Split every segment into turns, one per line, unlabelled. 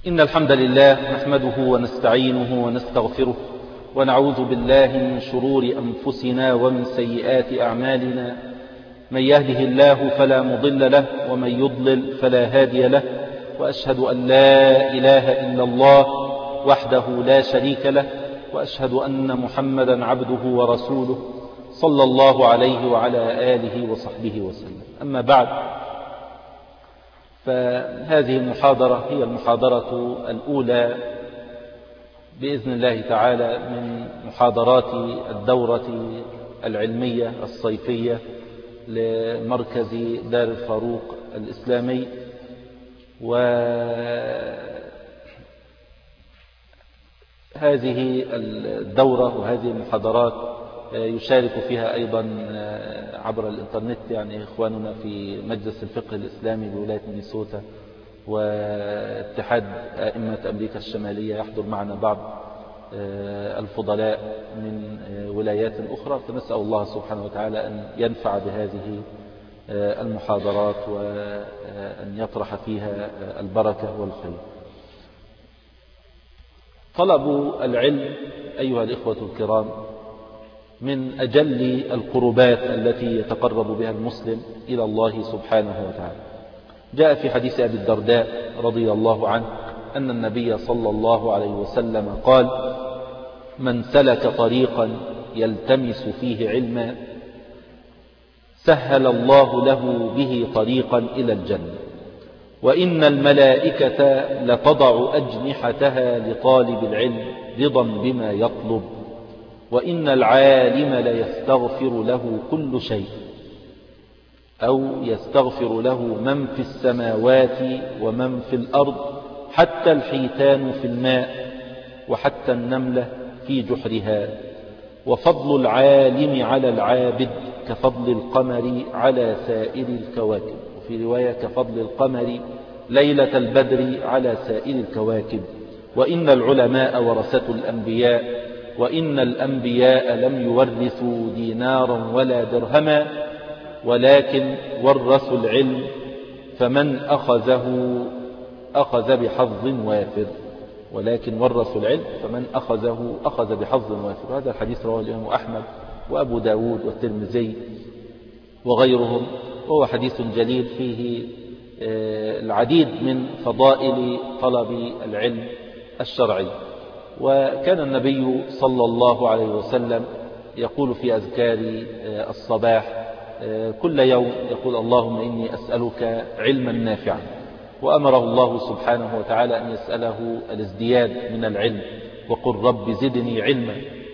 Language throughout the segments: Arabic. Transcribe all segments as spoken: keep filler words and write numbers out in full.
إن الحمد لله نحمده ونستعينه ونستغفره ونعوذ بالله من شرور أنفسنا ومن سيئات أعمالنا. من يهده الله فلا مضل له ومن يضلل فلا هادي له، وأشهد أن لا إله إلا الله وحده لا شريك له، وأشهد أن محمدا عبده ورسوله صلى الله عليه وعلى آله وصحبه وسلم. أما بعد، فهذه المحاضرة هي المحاضرة الأولى بإذن الله تعالى من محاضرات الدورة العلمية الصيفية لمركز دار الفاروق الإسلامي. وهذه الدورة وهذه المحاضرات يشارك فيها أيضا عبر الإنترنت يعني إخواننا في مجلس الفقه الإسلامي بولاية مينيسوتا واتحاد أئمة أمريكا الشمالية. يحضر معنا بعض الفضلاء من ولايات أخرى، فنسأل الله سبحانه وتعالى أن ينفع بهذه المحاضرات وأن يطرح فيها البركة والخير. طلب العلم أيها الإخوة الكرام من أجل القربات التي يتقرب بها المسلم إلى الله سبحانه وتعالى. جاء في حديث أبي الدرداء رضي الله عنه أن النبي صلى الله عليه وسلم قال: من سلك طريقا يلتمس فيه علما سهل الله له به طريقا إلى الجنة، وإن الملائكة لتضع أجنحتها لطالب العلم رضا بما يطلب، وإن العالم ليستغفر له كل شيء، أو يستغفر له من في السماوات ومن في الأرض، حتى الحيتان في الماء وحتى النملة في جحرها. وفضل العالم على العابد كفضل القمر على سائر الكواكب، وفي رواية كفضل القمر ليلة البدر على سائر الكواكب. وإن العلماء ورثة الأنبياء، وإن الأنبياء لم يورثوا دينارا ولا درهما، ولكن ورثوا العلم، فمن أخذه أخذ بحظ وافر. ولكن ورثوا العلم فمن أخذه أخذ بحظ وافر. هذا الحديث رواه الإمام أحمد وأبو داود والترمذي وغيرهم، وهو حديث جليل فيه العديد من فضائل طلب العلم الشرعي. وكان النبي صلى الله عليه وسلم يقول في أذكار الصباح كل يوم، يقول: اللهم إني أسألك علما نافعا. وأمره الله سبحانه وتعالى أن يسأله الازدياد من العلم، وقل رب زدني علما.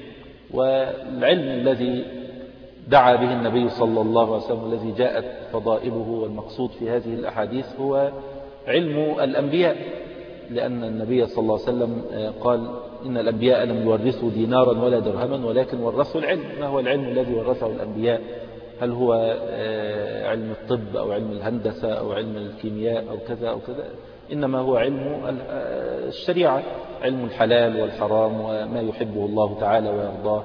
والعلم الذي دعا به النبي صلى الله عليه وسلم الذي جاءت فضائله والمقصود في هذه الأحاديث هو علم الأنبياء، لأن النبي صلى الله عليه وسلم قال: إن الأنبياء لم يورثوا دينارا ولا درهما ولكن ورثوا العلم. ما هو العلم الذي ورثه الأنبياء؟ هل هو علم الطب أو علم الهندسة أو علم الكيمياء أو كذا أو كذا؟ إنما هو علم الشريعة، علم الحلال والحرام وما يحبه الله تعالى ويرضاه،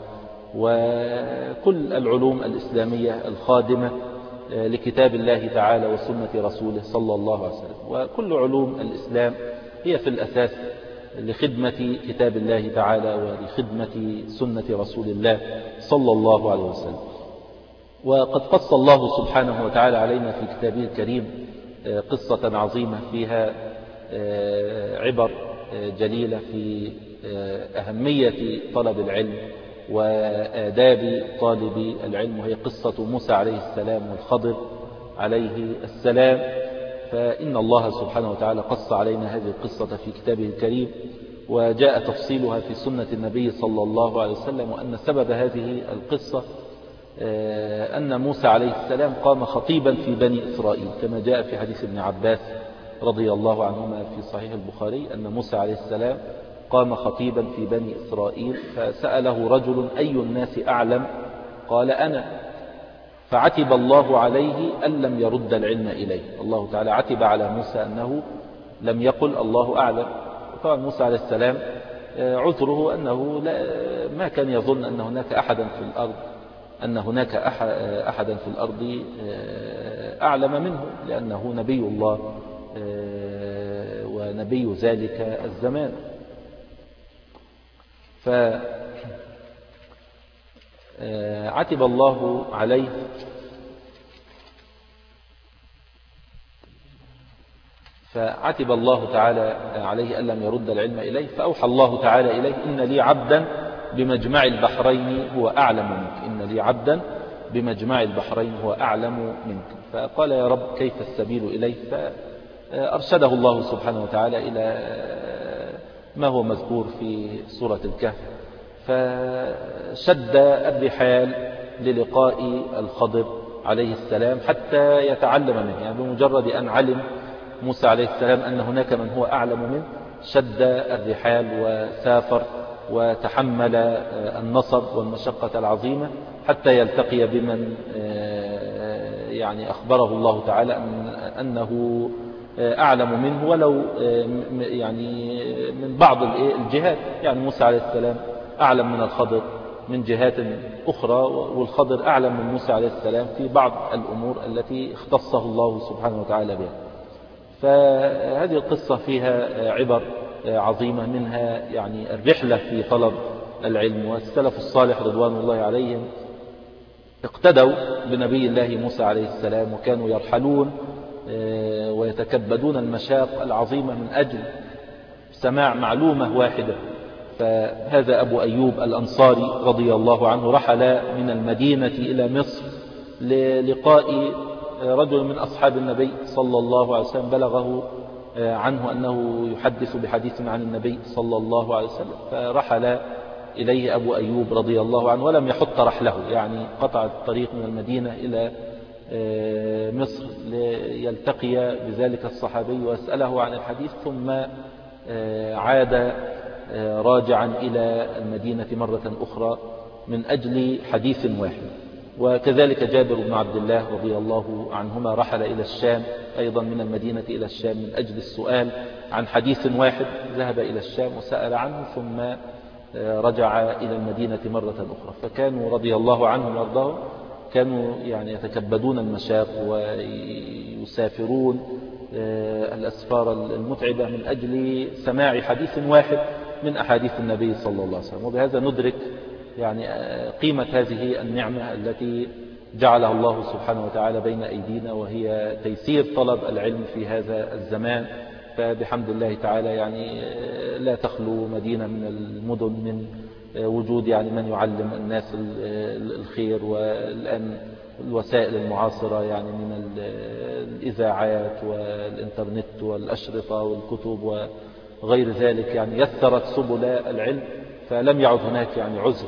وكل العلوم الإسلامية الخادمة لكتاب الله تعالى وسنة رسوله صلى الله عليه وسلم. وكل علوم الإسلام هي في الأساس لخدمة كتاب الله تعالى ولخدمة سنة رسول الله صلى الله عليه وسلم. وقد قص الله سبحانه وتعالى علينا في كتابه الكريم قصة عظيمة فيها عبر جليلة في أهمية طلب العلم وآداب طالب العلم، وهي قصة موسى عليه السلام والخضر عليه السلام. فإن الله سبحانه وتعالى قص علينا هذه القصة في كتابه الكريم، وجاء تفصيلها في سنة النبي صلى الله عليه وسلم. وأن سبب هذه القصة أن موسى عليه السلام قام خطيبا في بني إسرائيل، كما جاء في حديث ابن عباس رضي الله عنهما في صحيح البخاري أن موسى عليه السلام قام خطيبا في بني إسرائيل، فسأله رجل: أي الناس أعلم؟ قال: أنا. فعتب الله عليه أن لم يرد العلم إليه. الله تعالى عتب على موسى أنه لم يقل الله أعلم. طبعا موسى عليه السلام عذره أنه ما كان يظن أن هناك أحدا في الأرض أن هناك أحدا في الأرض أعلم منه، لأنه نبي الله و ونبي ذلك الزمان. فعتب الله عليه فعتب الله تعالى عليه أن لم يرد العلم إليه، فأوحى الله تعالى إليه: إن لي عبدا بمجمع البحرين هو أعلم منك إن لي عبدا بمجمع البحرين هو أعلم منك. فقال: يا رب كيف السبيل إليه؟ فأرشده الله سبحانه وتعالى إلى ما هو مذكور في سورة الكهف، فشد الرحال للقاء الخضر عليه السلام حتى يتعلم منه. يعني بمجرد أن علم موسى عليه السلام أن هناك من هو أعلم منه، شد الرحال وسافر وتحمل النصب والمشقة العظيمة حتى يلتقي بمن يعني أخبره الله تعالى أنه أعلم منه، ولو يعني من بعض الجهات. يعني موسى عليه السلام أعلم من الخضر من جهات أخرى، والخضر أعلم من موسى عليه السلام في بعض الأمور التي اختصه الله سبحانه وتعالى بها. فهذه القصة فيها عبر عظيمة، منها يعني الرحلة في طلب العلم. والسلف الصالح رضوان الله عليهم اقتدوا بنبي الله موسى عليه السلام، وكانوا يرحلون ويتكبدون المشاق العظيمة من أجل سماع معلومة واحدة. فهذا أبو أيوب الأنصاري رضي الله عنه رحل من المدينة إلى مصر للقاء رجل من أصحاب النبي صلى الله عليه وسلم، بلغه عنه أنه يحدث بحديث عن النبي صلى الله عليه وسلم، فرحل إليه أبو أيوب رضي الله عنه ولم يحط رحله، يعني قطع الطريق من المدينة إلى مصر ليلتقي بذلك الصحابي ويسأله عن الحديث، ثم عاد راجعا إلى المدينة مرة أخرى من أجل حديث واحد. وكذلك جابر بن عبد الله رضي الله عنهما رحل إلى الشام أيضا من المدينة إلى الشام من أجل السؤال عن حديث واحد، ذهب إلى الشام وسأل عنه ثم رجع إلى المدينة مرة أخرى. فكانوا رضي الله عنهم وارضاهم كانوا يعني يتكبدون المشاق ويسافرون الأسفار المتعبة من أجل سماع حديث واحد من أحاديث النبي صلى الله عليه وسلم. وبهذا ندرك يعني قيمة هذه النعمة التي جعلها الله سبحانه وتعالى بين أيدينا، وهي تيسير طلب العلم في هذا الزمان. فبحمد الله تعالى يعني لا تخلو مدينة من المدن من وجود يعني من يعلم الناس الخير. والآن الوسائل المعاصرة يعني من الإذاعات والإنترنت والأشرطة والكتب وغير ذلك يعني يسرت سبل العلم، فلم يعد هناك يعني عذر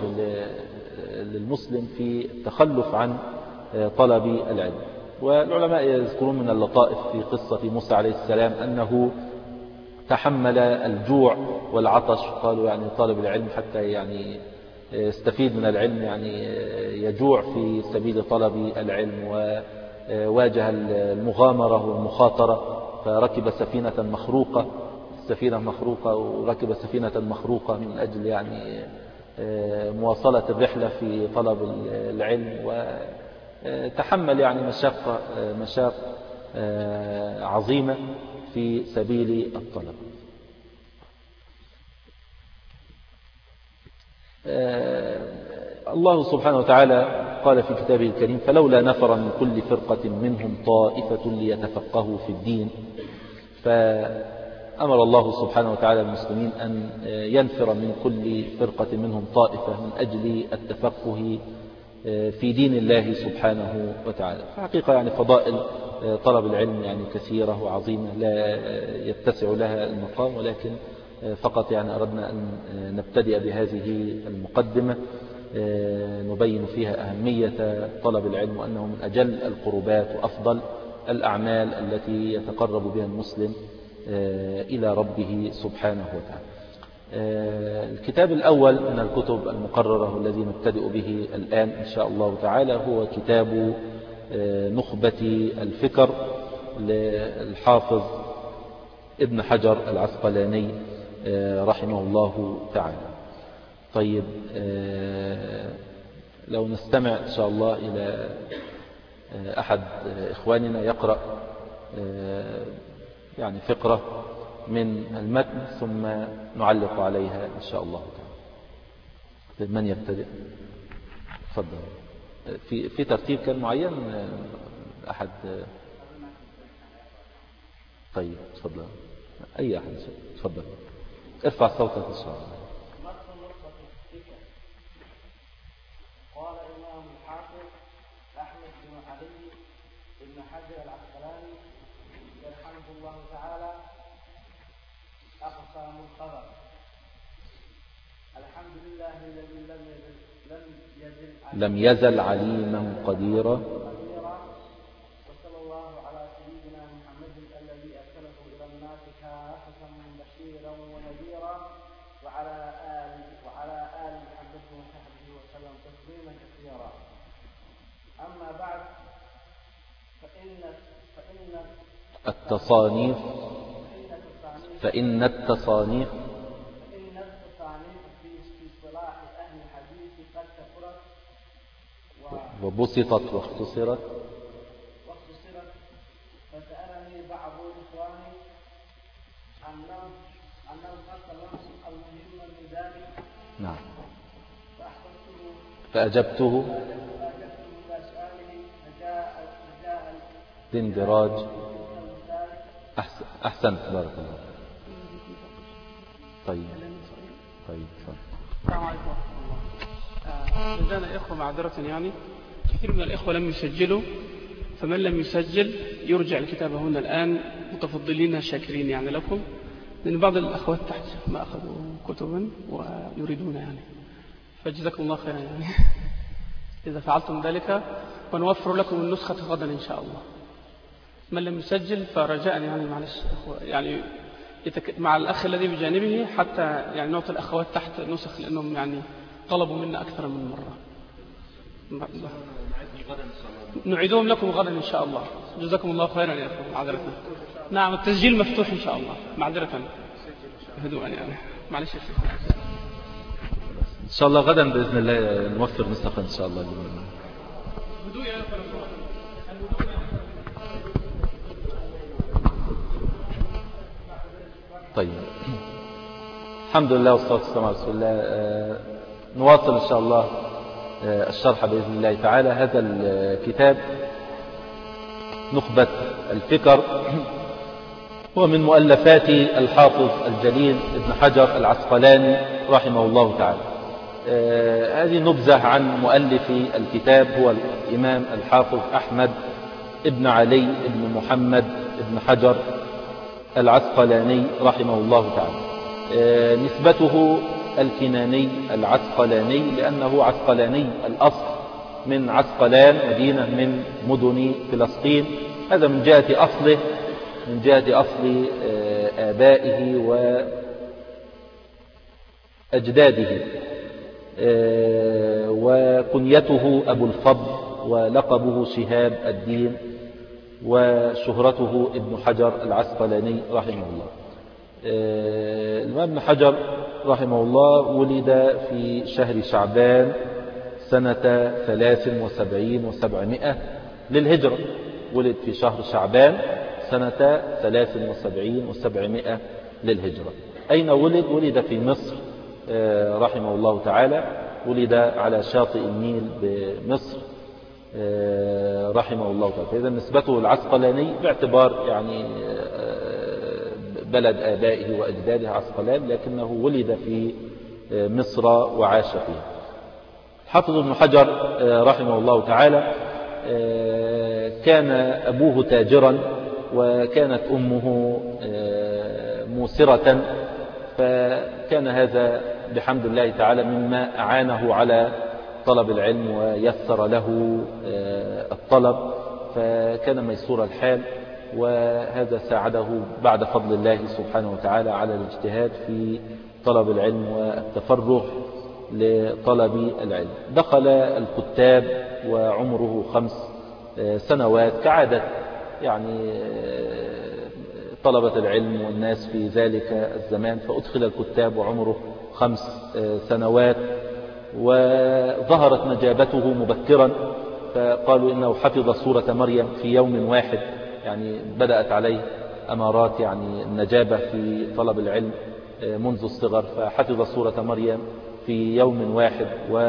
للمسلم في التخلف عن طلب العلم. والعلماء يذكرون من اللطائف في قصة موسى عليه السلام أنه تحمل الجوع والعطش. قالوا يعني طالب العلم حتى يعني يستفيد من العلم يعني يجوع في سبيل طلب العلم، وواجه المغامرة والمخاطرة فركب سفينة مخروقة سفينة مخروقة وركب سفينة مخروقة من أجل يعني مواصلة الرحلة في طلب العلم، وتحمل يعني مشاق مشاق عظيمة في سبيل الطلب. الله سبحانه وتعالى قال في كتابه الكريم: فلولا نفر من كل فرقة منهم طائفة ليتفقهوا في الدين. فأمر الله سبحانه وتعالى المسلمين أن ينفر من كل فرقة منهم طائفة من أجل التفقه في دين الله سبحانه وتعالى. حقيقة يعني فضائل طلب العلم يعني كثيرة وعظيمة لا يتسع لها المقام، ولكن فقط يعني أردنا أن نبتدئ بهذه المقدمة نبين فيها أهمية طلب العلم، وأنه من أجل القربات وأفضل الأعمال التي يتقرب بها المسلم إلى ربه سبحانه وتعالى. الكتاب الأول من الكتب المقررة والذي نبتدئ به الآن إن شاء الله تعالى هو كتاب نخبة الفكر للحافظ ابن حجر العسقلاني رحمه الله تعالى. طيب لو نستمع إن شاء الله إلى أحد إخواننا يقرأ يعني فقرة من المتن ثم نعلق عليها إن شاء الله تعالى. من يبتدئ؟ تفضل. في في ترتيب كان معين أحد؟ طيب تفضل أي أحد تفضل ارفع صوتك إن شاء الله.
قال الإمام الحافظ أحمد بن علي بن حجر العسقلاني يرحمه الله تعالى: أقسام الخبر. الحمد لله الذي لم يزل لم يزل
لم يزل عليما قديرا.
وصلى الله على سيدنا محمد الذي أرسله إلى الناس كافة بشيرا ونذيرا، وعلى آله وعلى آل محمد وصحبه وسلم تسليما كثيرا. أما بعد، فإن فإن
التصانيف
فإن التصانيف
فإن التصانيف
فإن التصانيف في اصطلاح أهل الحديث قد كثرت
وبسطت واختصرت.
واختصرت فسألني بعض إخواني أنهم أنهم مثلا المهم من ذلك،
نعم،
فأحببته
فأجبته
فأجبته إلى سؤاله فجاء فجاء
باندراج.
المثال.
أحسن أحسنت بارك الله. طيب طيب تفضل.
السلام عليكم ورحمة الله. لدينا إخوة معذرة، يعني كثير من الإخوة لم يسجلوا، فمن لم يسجل يرجع الكتاب هنا الآن متفضلين شاكرين يعني لكم، لأن بعض الأخوات تحت ما أخذوا كتبا ويريدون يعني، فجزاكم الله خيرا يعني إذا فعلتم ذلك، ونوفر لكم النسخة غدا إن شاء الله. من لم يسجل فرجاء يعني معلش يعني يتك... مع الأخ الذي بجانبه، حتى يعني نعطي الأخوات تحت نسخ، لأنهم يعني طلبوا منا أكثر من مرة. نعيدهم لكم غدا إن شاء الله. جزاكم الله خيرا يا أخوة. معذرة. نعم، التسجيل مفتوح إن شاء الله. معذرة هدوءا يعني معلش يا شيخ.
إن شاء الله غدا بإذن الله نوفر نسخة إن شاء الله.
هدوء يا أخوة.
طيب، الحمد لله والصلاة والسلام على رسول الله. آه نواصل إن شاء الله آه الشرح بإذن الله تعالى. هذا الكتاب نخبة الفكر هو من مؤلفات الحافظ الجليل ابن حجر العسقلاني رحمه الله تعالى. آه هذه نبذة عن مؤلف الكتاب، هو الإمام الحافظ أحمد ابن علي ابن محمد ابن حجر العسقلاني رحمه الله تعالى. آه نسبته الكناني العسقلاني، لأنه عسقلاني الأصل من عسقلان، مدينة من مدن فلسطين. هذا من جهة أصله، من جهة أصل آه آبائه وأجداده. آه وكنيته أبو الفضل، ولقبه شهاب الدين، وشهرته ابن حجر العسقلاني رحمه الله. الإمام ابن حجر رحمه الله ولد في شهر شعبان سنة ثلاث وسبعين وسبعمائة للهجرة. ولد في شهر شعبان سنة ثلاث وسبعين وسبعمائة للهجرة. أين ولد؟ ولد في مصر رحمه الله تعالى. ولد على شاطئ النيل بمصر رحمه الله تعالى. فإذا نسبته العسقلاني باعتبار يعني بلد آبائه وأجداده عسقلان، لكنه ولد في مصر وعاش فيها. حافظ ابن حجر رحمه الله تعالى كان أبوه تاجرا، وكانت أمه موسرة، فكان هذا بحمد الله تعالى مما أعانه على طلب العلم ويسر له الطلب، فكان ميسور الحال، وهذا ساعده بعد فضل الله سبحانه وتعالى على الاجتهاد في طلب العلم والتفرغ لطلب العلم. دخل الكتاب وعمره خمس سنوات كعادة يعني طلبة العلم والناس في ذلك الزمان، فأدخل الكتاب وعمره خمس سنوات، وظهرت نجابته مبكرا، فقالوا إنه حفظ سورة مريم في يوم واحد، يعني بدأت عليه أمارات يعني النجابة في طلب العلم منذ الصغر، فحفظ سورة مريم في يوم واحد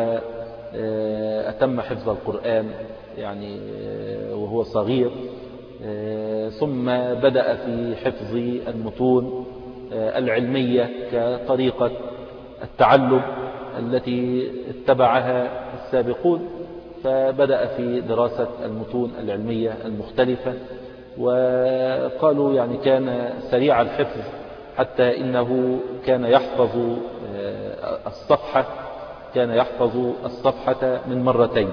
وأتم حفظ القرآن يعني وهو صغير. ثم بدأ في حفظ المتون العلمية كطريقة التعلم التي اتبعها السابقون، فبدأ في دراسة المتون العلمية المختلفة، وقالوا يعني كان سريع الحفظ حتى إنه كان يحفظ الصفحة كان يحفظ الصفحة من مرتين،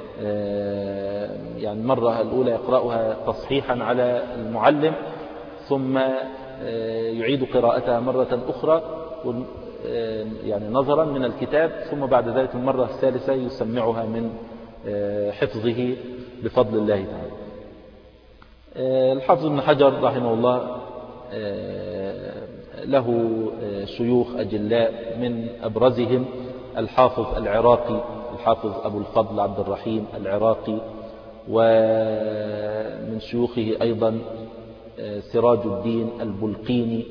يعني المرة الأولى يقرأها تصحيحا على المعلم، ثم يعيد قراءتها مرة أخرى يعني نظرا من الكتاب، ثم بعد ذلك المرة الثالثة يسمعها من حفظه بفضل الله تعالى. الحافظ ابن حجر رحمه الله له شيوخ أجلاء، من أبرزهم الحافظ العراقي الحافظ أبو الفضل عبد الرحيم العراقي، ومن شيوخه أيضا سراج الدين البلقيني،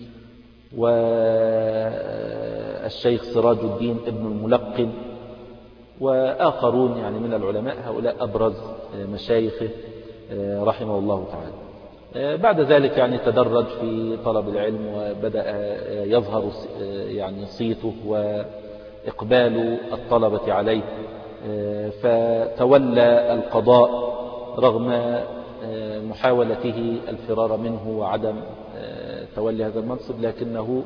والشيخ سراج الدين ابن الملقن، وآخرون يعني من العلماء. هؤلاء أبرز مشايخه رحمه الله تعالى. بعد ذلك يعني تدرج في طلب العلم، وبدأ يظهر يعني صيته وإقبال الطلبة عليه، فتولى القضاء رغم محاولته الفرار منه وعدم تولي هذا المنصب، لكنه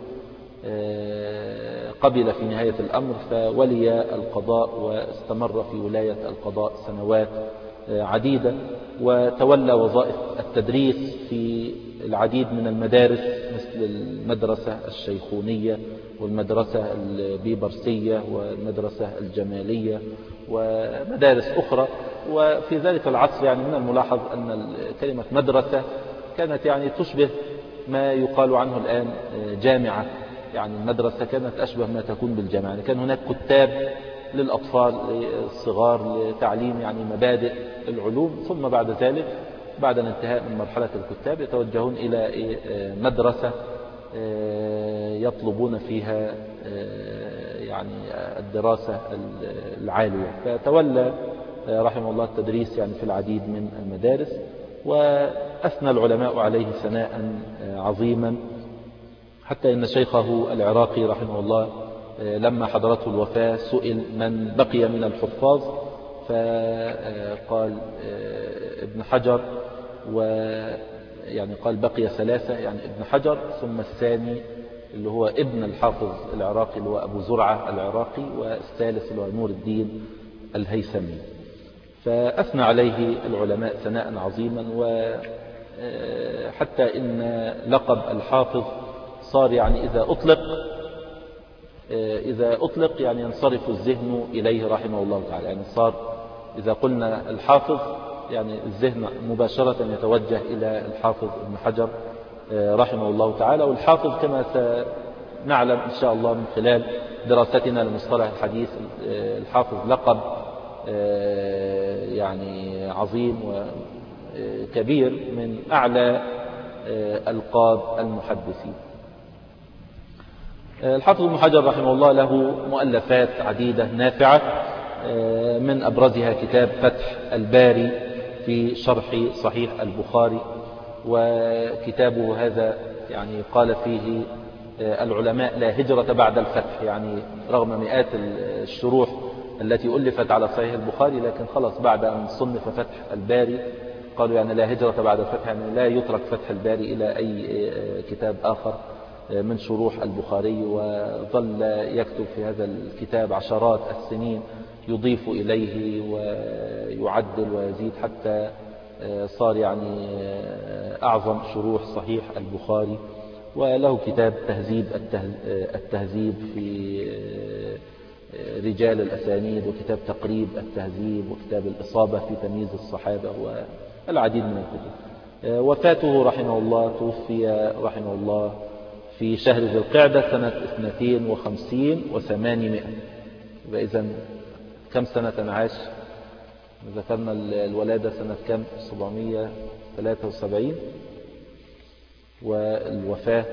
قبل في نهاية الأمر فولي القضاء واستمر في ولاية القضاء سنوات عديدة، وتولى وظائف التدريس في العديد من المدارس مثل المدرسة الشيخونية والمدرسة البيبرسية والمدرسة الجمالية ومدارس أخرى. وفي ذلك العصر يعني من الملاحظ أن كلمة مدرسة كانت يعني تشبه ما يقال عنه الآن جامعة، يعني المدرسة كانت أشبه ما تكون بالجامعة، يعني كان هناك كتاب للأطفال الصغار لتعليم يعني مبادئ العلوم، ثم بعد ذلك بعد الانتهاء من مرحلة الكتاب يتوجهون إلى مدرسة يطلبون فيها يعني الدراسة العالية. فتولى رحمه الله التدريس يعني في العديد من المدارس، وأثنى العلماء عليه ثناء عظيما، حتى إن شيخه العراقي رحمه الله لما حضرته الوفاة سئل من بقي من الحفاظ، فقال ابن حجر، ويعني قال بقي ثلاثة، يعني ابن حجر ثم الثاني اللي هو ابن الحافظ العراقي اللي هو أبو زرعة العراقي، والثالث اللي هو نور الدين الهيثمي. فأثنى عليه العلماء ثناء عظيما، وحتى إن لقب الحافظ صار يعني إذا أطلق إذا أطلق يعني ينصرف الذهن إليه رحمه الله تعالى، يعني صار إذا قلنا الحافظ يعني الذهن مباشرة يتوجه إلى الحافظ ابن حجر رحمه الله تعالى. والحافظ كما سنعلم إن شاء الله من خلال دراستنا لمصطلح الحديث، الحافظ لقب يعني عظيم وكبير من أعلى ألقاب المحدثين. الحافظ ابن حجر رحمه الله له مؤلفات عديدة نافعة، من أبرزها كتاب فتح الباري في شرح صحيح البخاري، وكتابه هذا يعني قال فيه العلماء لا هجرة بعد الفتح، يعني رغم مئات الشروح التي ألفت على صحيح البخاري، لكن خلص بعد أن صنف فتح الباري قالوا يعني لا هجرة بعد الفتح، يعني لا يترك فتح الباري إلى أي كتاب آخر من شروح البخاري. وظل يكتب في هذا الكتاب عشرات السنين يضيف إليه ويعدل ويزيد، حتى صار يعني أعظم شروح صحيح البخاري. وله كتاب تهذيب التهذيب في رجال الأسانيد، وكتاب تقريب التهذيب، وكتاب الإصابة في تمييز الصحابة، والعديد من الكتب. وفاته رحمه الله، توفي رحمه الله في شهر ذي القعدة سنة اثنتين وخمسين وثمانمائة. إذن كم سنة عاش؟ ذكرنا الولادة سنة كم؟ سبعمائة وثلاثة وسبعين. والوفاة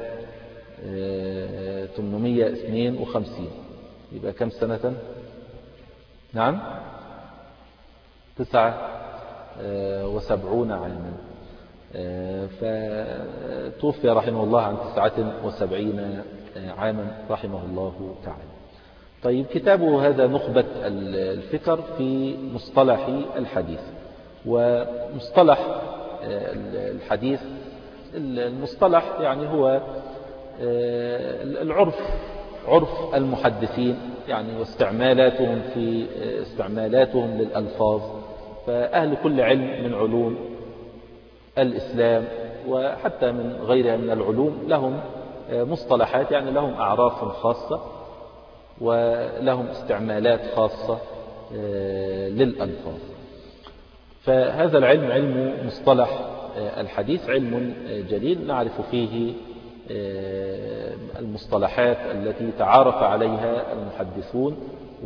ثمانمائة واثنين وخمسين، يبقى كم سنة؟ نعم تسعة وسبعون عاما. فتوفي رحمه الله عن تسعة وسبعين عاما رحمه الله تعالى. طيب، كتابه هذا نخبة الفكر في مصطلح الحديث. ومصطلح الحديث، المصطلح يعني هو العرف، عرف المحدثين يعني، واستعمالاتهم في استعمالاتهم للألفاظ. فأهل كل علم من علوم الإسلام وحتى من غيرها من العلوم لهم مصطلحات، يعني لهم أعراف خاصة ولهم استعمالات خاصة للألفاظ. فهذا العلم، علم مصطلح الحديث، علم جليل نعرف فيه المصطلحات التي تعارف عليها المحدثون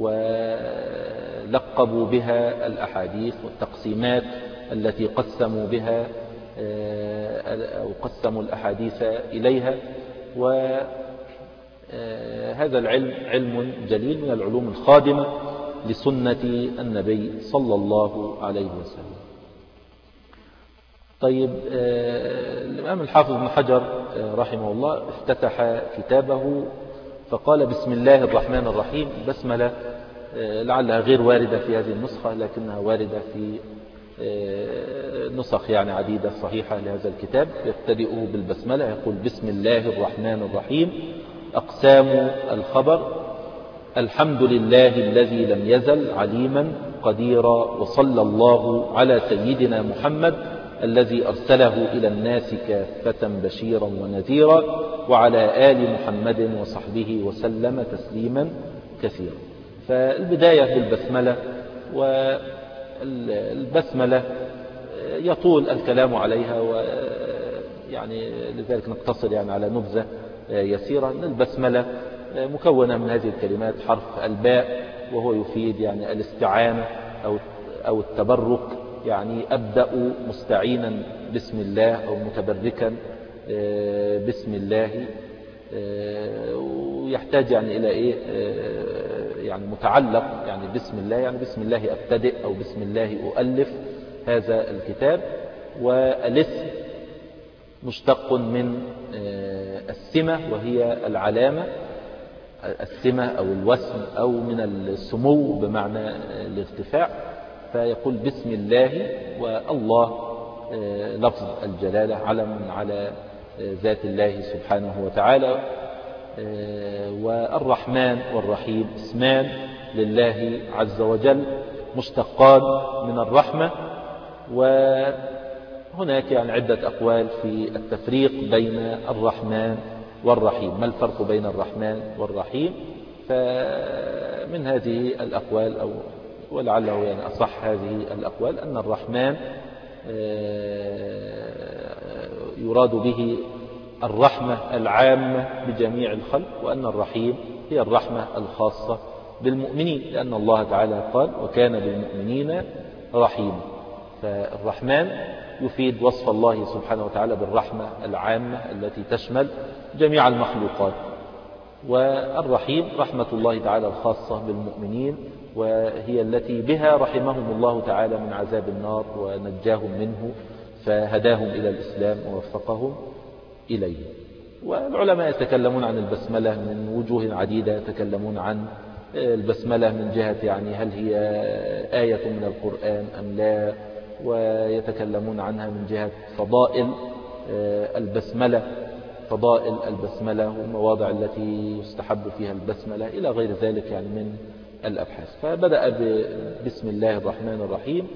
ولقبوا بها الأحاديث، والتقسيمات التي قسموا بها أو قسموا الأحاديث إليها. وهذا العلم علم جليل من العلوم الخادمة لسنة النبي صلى الله عليه وسلم. طيب، الإمام الحافظ بن حجر رحمه الله افتتح كتابه فقال: بسم الله الرحمن الرحيم. بسملة لعلها غير واردة في هذه النسخة، لكنها واردة في نسخ يعني عديدة صحيحة لهذا الكتاب. يبتدئه بالبسملة، يقول: بسم الله الرحمن الرحيم. أقسام الخبر: الحمد لله الذي لم يزل عليما قديرا، وصلى الله على سيدنا محمد الذي أرسله إلى الناس كافة بشيرا ونذيرا، وعلى آل محمد وصحبه وسلم تسليما كثيرا. فالبداية بالبسملة، والبسملة يطول الكلام عليها، ويعني لذلك نقتصر يعني على نبذة يسيرة. البسملة مكونة من هذه الكلمات: حرف الباء، وهو يفيد يعني الاستعانة أو أو التبرك، يعني أبدأ مستعينا بسم الله أو متبركا بسم الله. ويحتاج يعني إلى إيه يعني متعلق، يعني بسم الله، يعني بسم الله أبتدئ أو بسم الله أؤلف هذا الكتاب. والاسم مشتق من السمة، وهي العلامة، السمة أو الوسم أو من السمو بمعنى الارتفاع. فيقول بسم الله، والله لفظ الجلالة، علم على ذات الله سبحانه وتعالى. والرحمن والرحيم اسمان لله عز وجل، مشتقان من الرحمة. وهناك يعني عدة أقوال في التفريق بين الرحمن والرحيم. ما الفرق بين الرحمن والرحيم؟ فمن هذه الأقوال، أو ولعله يعني أصح هذه الأقوال، أن الرحمن يراد به الرحمة العامة بجميع الخلق، وأن الرحيم هي الرحمة الخاصة بالمؤمنين، لأن الله تعالى قال: وكان بالمؤمنين رحيما. فالرحمن يفيد وصف الله سبحانه وتعالى بالرحمة العامة التي تشمل جميع المخلوقات. والرحيم رحمة الله تعالى الخاصة بالمؤمنين، وهي التي بها رحمهم الله تعالى من عذاب النار ونجاهم منه، فهداهم إلى الإسلام ووفقهم إليه. والعلماء يتكلمون عن البسملة من وجوه عديدة. يتكلمون عن البسملة من جهة يعني هل هي آية من القرآن أم لا، ويتكلمون عنها من جهة فضائل البسملة، فضائل البسملة والمواضع التي يستحب فيها البسملة إلى غير ذلك يعني من الأبحاث. فبدأ بسم الله الرحمن الرحيم،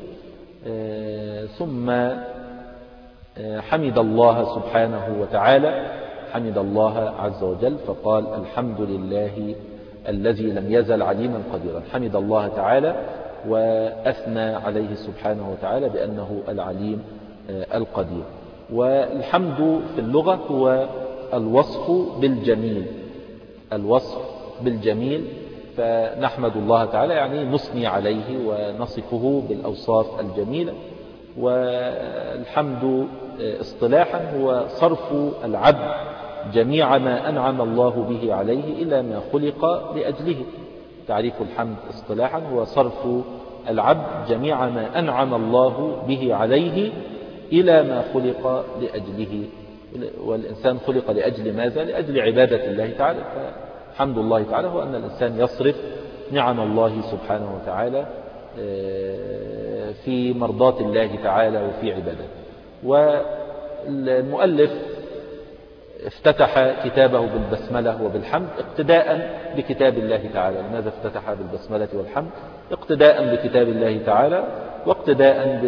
ثم حمد الله سبحانه وتعالى، حمد الله عز وجل، فقال: الحمد لله الذي لم يزل عليما قديرا. حمد الله تعالى وأثنى عليه سبحانه وتعالى بأنه العليم القدير. والحمد في اللغة هو الوصف بالجميل، الوصف بالجميل. فنحمد الله تعالى يعني نثني عليه ونصفه بالأوصاف الجميلة. والحمد اصطلاحا هو صرف العبد جميع ما أنعم الله به عليه إلى ما خلق لأجله. تعريف الحمد اصطلاحا هو صرف العبد جميع ما أنعم الله به عليه إلى ما خلق لأجله. والإنسان خلق لأجل ماذا؟ لأجل عبادة الله تعالى. فحمد الله تعالى هو أن الإنسان يصرف نعم الله سبحانه وتعالى في مرضاة الله تعالى وفي عبادته. والمؤلف افتتح كتابه بالبسملة وبالحمد اقتداء بكتاب الله تعالى. لماذا افتتح بالبسملة والحمد؟ اقتداء بكتاب الله تعالى واقتداء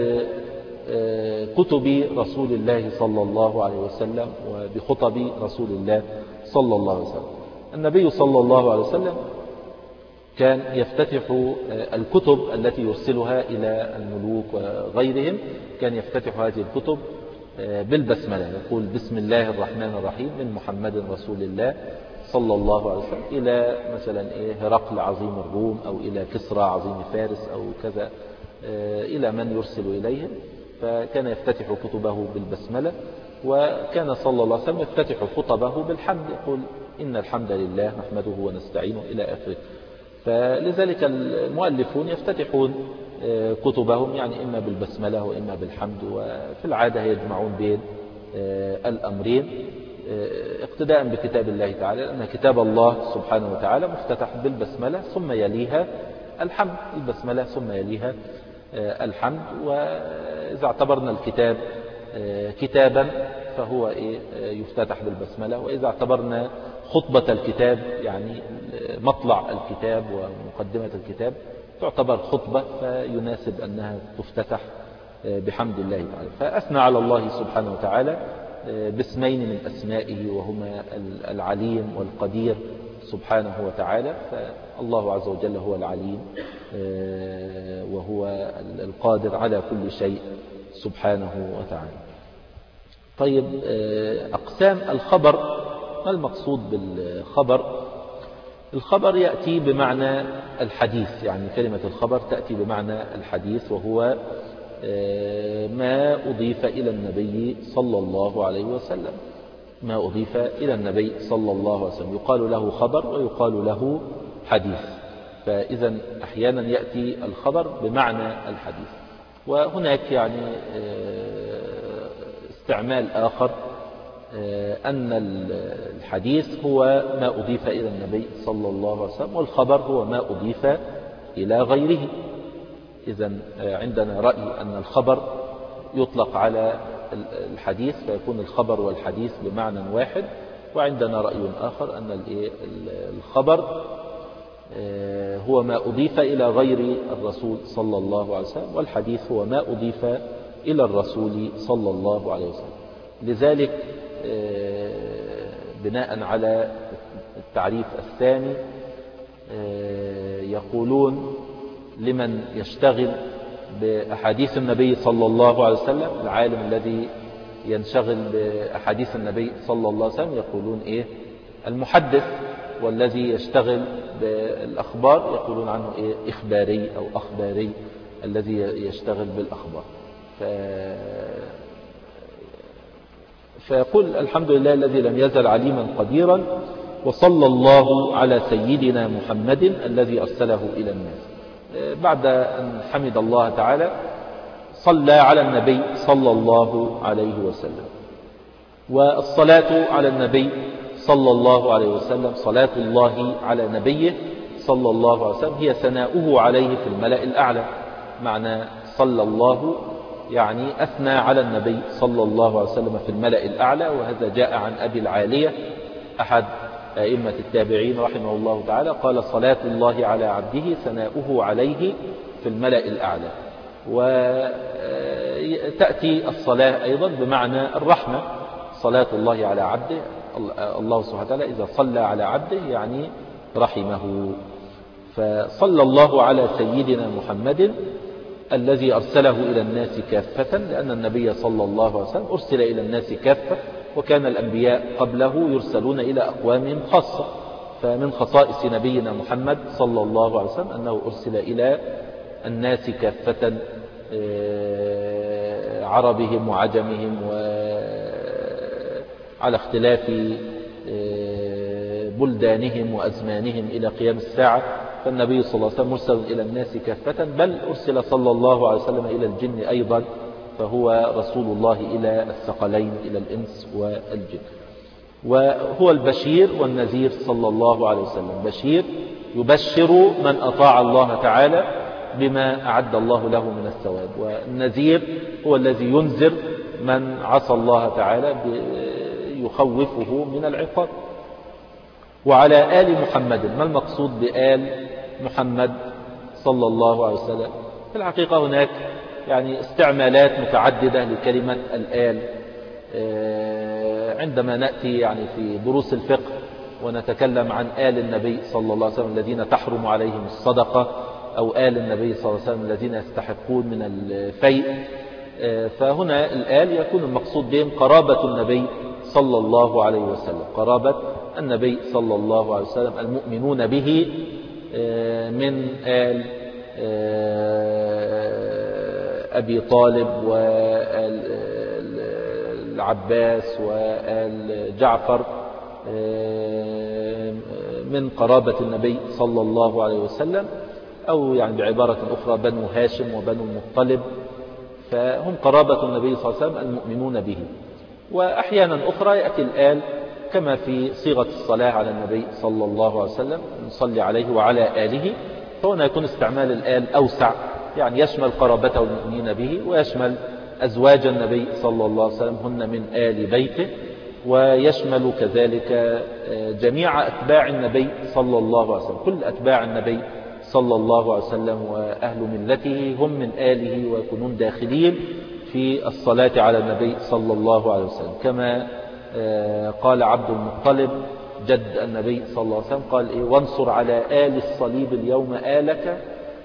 بكتب رسول الله صلى الله عليه وسلم وبخطب رسول الله صلى الله عليه وسلم. النبي صلى الله عليه وسلم كان يفتتح الكتب التي يرسلها إلى الملوك وغيرهم، كان يفتتح هذه الكتب بالبسملة، يقول بسم الله الرحمن الرحيم من محمد رسول الله صلى الله عليه وسلم إلى مثلا إيه هرقل عظيم الروم أو إلى كسرى عظيم فارس أو كذا إلى من يرسل إليهم. فكان يفتتح كتبه بالبسملة، وكان صلى الله عليه وسلم يفتتح خطبه بالحمد، يقول إن الحمد لله نحمده ونستعينه إلى آخره. فلذلك المؤلفون يفتتحون كتبهم يعني إما بالبسملة وإما بالحمد، وفي العادة يجمعون بين الأمرين اقتداء بكتاب الله تعالى، لأن كتاب الله سبحانه وتعالى مفتتح بالبسملة ثم يليها الحمد، البسملة ثم يليها الحمد. وإذا اعتبرنا الكتاب كتابا فهو يفتتح بالبسملة، وإذا اعتبرنا خطبة الكتاب يعني مطلع الكتاب ومقدمة الكتاب تعتبر خطبة، فيناسب أنها تفتتح بحمد الله تعالى. فأثنى على الله سبحانه وتعالى باسمين من أسمائه وهما العليم والقدير سبحانه وتعالى. فالله عز وجل هو العليم وهو القادر على كل شيء سبحانه وتعالى. طيب، أقسام الخبر، ما المقصود بالخبر؟ الخبر يأتي بمعنى الحديث، يعني كلمة الخبر تأتي بمعنى الحديث، وهو ما أضيف إلى النبي صلى الله عليه وسلم، ما أضيف إلى النبي صلى الله عليه وسلم يقال له خبر ويقال له حديث. فإذا أحيانا يأتي الخبر بمعنى الحديث. وهناك يعني استعمال آخر أن الحديث هو ما أضيف إلى النبي صلى الله عليه وسلم، والخبر هو ما أضيف إلى غيره. إذا عندنا رأي أن الخبر يطلق على الحديث فيكون الخبر والحديث بمعنى واحد، وعندنا رأي آخر أن الخبر هو ما أضيف إلى غير الرسول صلى الله عليه وسلم، والحديث هو ما أضيف إلى الرسول صلى الله عليه وسلم. لذلك بناء على التعريف الثاني يقولون لمن يشتغل بأحاديث النبي صلى الله عليه وسلم، العالم الذي ينشغل بأحاديث النبي صلى الله عليه وسلم يقولون إيه؟ المحدث. والذي يشتغل بالأخبار يقولون عنه إيه؟ إخباري أو أخباري، الذي يشتغل بالأخبار. ف... فيقول الحمد لله الذي لم يزل عليما قديرا، وصلى الله على سيدنا محمد الذي أرسله إلى الناس. بعد أن حمد الله تعالى صلى على النبي صلى الله عليه وسلم. والصلاة على النبي صلى الله عليه وسلم، صلاة الله على نبيه صلى الله عليه وسلم هي ثناؤه عليه في الملأ الأعلى. معنى صلى الله يعني أثنى على النبي صلى الله عليه وسلم في الملأ الأعلى. وهذا جاء عن أبي العالية أحد أئمة التابعين رحمه الله تعالى، قال صلاة الله على عبده ثناؤه عليه في الملأ الأعلى. وتأتي الصلاة أيضا بمعنى الرحمة، صلاة الله على عبده، الله سبحانه وتعالى إذا صلى على عبده يعني رحمه. فصلى الله على سيدنا محمد الذي أرسله إلى الناس كافة، لأن النبي صلى الله عليه وسلم أرسل إلى الناس كافة، وكان الأنبياء قبله يرسلون إلى أقوام خاصة. فمن خصائص نبينا محمد صلى الله عليه وسلم أنه أرسل إلى الناس كافة عربهم وعجمهم وعلى اختلاف بلدانهم وأزمانهم إلى قيام الساعة. فالنبي صلى الله عليه وسلم مرسل إلى الناس كافة، بل أرسل صلى الله عليه وسلم إلى الجن أيضا، فهو رسول الله إلى الثقلين، إلى الإنس والجن. وهو البشير والنذير صلى الله عليه وسلم، بشير يبشر من أطاع الله تعالى بما أعد الله له من الثواب، والنذير هو الذي ينذر من عصى الله تعالى يخوفه من العقاب. وعلى آل محمد، ما المقصود بآل محمد صلى الله عليه وسلم؟ في الحقيقة هناك يعني استعمالات متعددة لكلمة الآل. عندما نأتي يعني في دروس الفقه ونتكلم عن آل النبي صلى الله عليه وسلم الذين تحرم عليهم الصدقة، أو آل النبي صلى الله عليه وسلم الذين يستحقون من الفيء، فهنا الآل يكون المقصود بهم قرابة النبي صلى الله عليه وسلم، قرابة النبي صلى الله عليه وسلم المؤمنون به من آل أبي طالب والعباس وآل جعفر، من قرابة النبي صلى الله عليه وسلم، أو يعني بعبارة أخرى بنو هاشم وبنو المطلب، فهم قرابة النبي صلى الله عليه وسلم المؤمنون به. وأحيانا أخرى يأتي الآل كما في صيغة الصلاة على النبي صلى الله عليه وسلم، نصلي عليه وعلى آله، فهنا يكون استعمال الآل أوسع، يعني يشمل قرابته المؤمنين به، ويشمل أزواج النبي صلى الله عليه وسلم هن من آل بيته، ويشمل كذلك جميع أتباع النبي صلى الله عليه وسلم، كل أتباع النبي صلى الله عليه وسلم وأهل ملته هم من آله ويكونون داخلين في الصلاة على النبي صلى الله عليه وسلم. كما قال عبد المطلب جد النبي صلى الله عليه وسلم، قال إيه؟ وانصر على آل الصليب اليوم آلك.